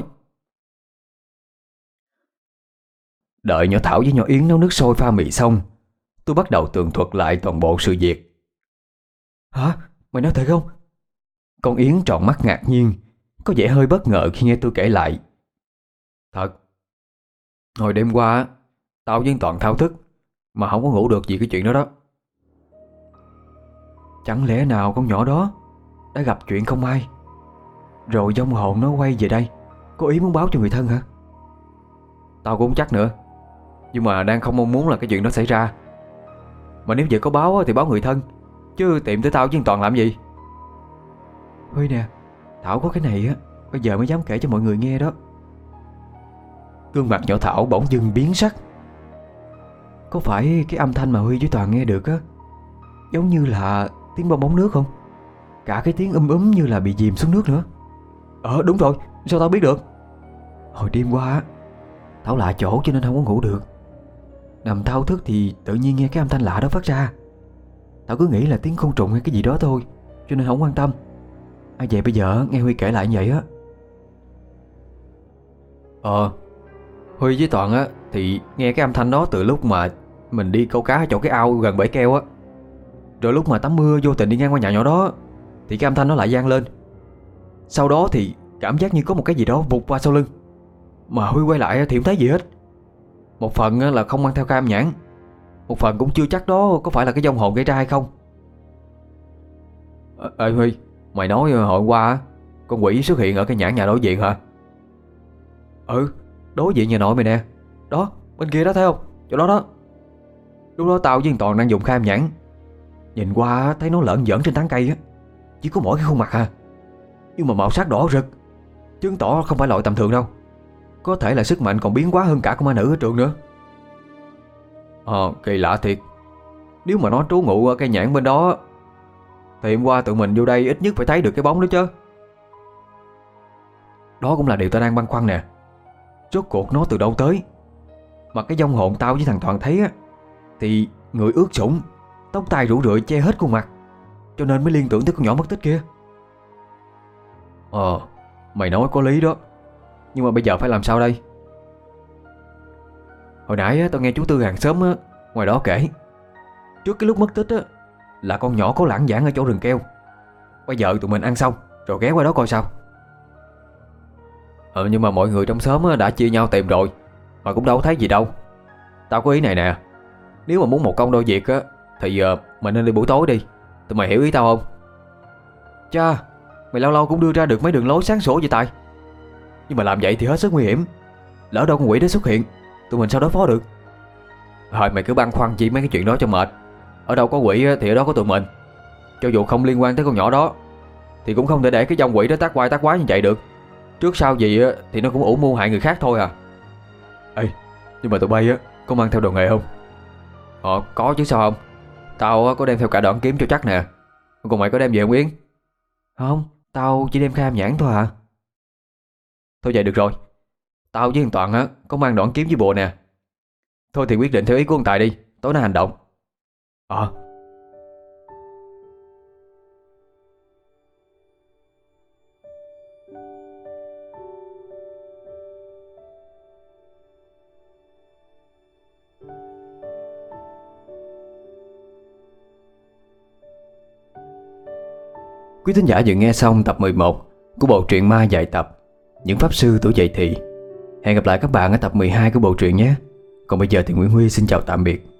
Đợi nhỏ Thảo với nhỏ Yến nấu nước sôi pha mì xong, tôi bắt đầu tường thuật lại toàn bộ sự việc.
Hả? Mày nói thật không?
Con Yến tròn mắt ngạc nhiên, có vẻ hơi bất ngờ khi nghe tôi kể lại.
Thật. Hồi đêm qua á, tao với Toàn thao thức mà không có ngủ được vì cái chuyện đó đó.
Chẳng lẽ nào con nhỏ đó đã gặp chuyện không may, rồi vong hồn nó quay về đây, có ý muốn báo cho người thân hả?
Tao cũng không chắc nữa, nhưng mà đang không mong muốn là cái chuyện đó xảy ra. Mà nếu vậy có báo thì báo người thân, chứ tìm tới tao với Toàn làm gì.
Huy nè, Thảo có cái này á, bây giờ mới dám kể cho mọi người nghe đó. Gương mặt nhỏ Thảo bỗng dưng biến sắc. Có phải cái âm thanh mà Huy với Toàn nghe được á, giống như là tiếng bong bóng nước không? Cả cái tiếng như là bị chìm xuống nước nữa.
Đúng rồi, sao tao biết được?
Hồi đêm qua á, Thảo lạ chỗ cho nên không có ngủ được. Nằm thao thức thì tự nhiên nghe cái âm thanh lạ đó phát ra. Thảo cứ nghĩ là tiếng côn trùng hay cái gì đó thôi, cho nên không quan tâm. Vậy bây giờ nghe Huy kể lại như vậy á.
Huy với Toàn á thì nghe cái âm thanh đó từ lúc mà mình đi câu cá ở chỗ cái ao gần bể keo á. Rồi lúc mà tắm mưa vô tình đi ngang qua nhà nhỏ đó thì cái âm thanh nó lại vang lên. Sau đó thì cảm giác như có một cái gì đó vụt qua sau lưng. Mà Huy quay lại thì không thấy gì hết. Một phần là không mang theo cam nhãn, một phần cũng chưa chắc đó có phải là cái vong hồn gây ra hay không. Ê Huy, mày nói hồi qua á, con quỷ xuất hiện ở cái nhãn nhà đối diện hả? Đối diện nhà nội mày nè. Đó, bên kia đó thấy không? Chỗ đó đó. Lúc đó tao với thằng Toàn đang dùng cam nhãn, nhìn qua thấy nó lởn giởn trên tán cây á, chỉ có mỗi cái khuôn mặt à, nhưng mà màu sắc đỏ rực, chứng tỏ không phải loại tầm thường đâu. Có thể là sức mạnh còn biến hóa hơn cả con ma nữ ở trường nữa. Kỳ lạ thiệt. Nếu mà nó trú ngụ ở cây nhãn bên đó thì hôm qua tụi mình vô đây ít nhất phải thấy được cái bóng đó chứ. Đó cũng là điều tao đang băn khoăn nè. Rốt cuộc nó từ đâu tới? Mà cái vong hồn tao với thằng Toàn thấy á thì người ướt sũng, tóc tai rủ rượi che hết khuôn mặt, cho nên mới liên tưởng tới con nhỏ mất tích kia. Mày nói có lý đó. Nhưng mà bây giờ phải làm sao đây? Hồi nãy á, tao nghe chú Tư hàng xóm á, ngoài đó kể, trước cái lúc mất tích á, là con nhỏ có lãng vảng ở chỗ rừng keo. Bây giờ tụi mình ăn xong rồi ghé qua đó coi sao. Nhưng mà mọi người trong xóm á, đã chia nhau tìm rồi, mà cũng đâu thấy gì đâu. Tao có ý này nè. Nếu mà muốn một công đôi việc á thì mình nên đi buổi tối đi. Tụi mày hiểu ý tao không? Cha, mày lâu lâu cũng đưa ra được mấy đường lối sáng sủa vậy Tài. Nhưng mà làm vậy thì hết sức nguy hiểm. Lỡ đâu con quỷ đó xuất hiện, tụi mình sao đối phó được? Thôi mày cứ băn khoăn chi mấy cái chuyện đó cho mệt. Ở đâu có quỷ thì ở đó có tụi mình. Cho dù không liên quan tới con nhỏ đó thì cũng không thể để cái dòng quỷ đó tác quái tác quái như vậy được. Trước sau gì thì nó cũng ủ mưu hại người khác thôi à. Nhưng mà tụi bay có mang theo đồ nghề không? Có chứ sao không. Tao có đem theo cả đoạn kiếm cho chắc nè. Còn mày có đem gì không Yến? Không, tao chỉ đem cam nhãn thôi à. Thôi vậy được rồi. Tao với thằng Toàn có mang đoạn kiếm với bùa nè. Thôi thì quyết định theo ý của ông Tài đi, tối nay hành động.
Ờ.
Quý thính giả vừa nghe xong tập 11 của bộ truyện ma dài tập Những Pháp Sư Tuổi Dậy Thì. Hẹn gặp lại các bạn ở tập 12 của bộ truyện nhé. Còn bây giờ thì Nguyễn Huy xin chào tạm biệt.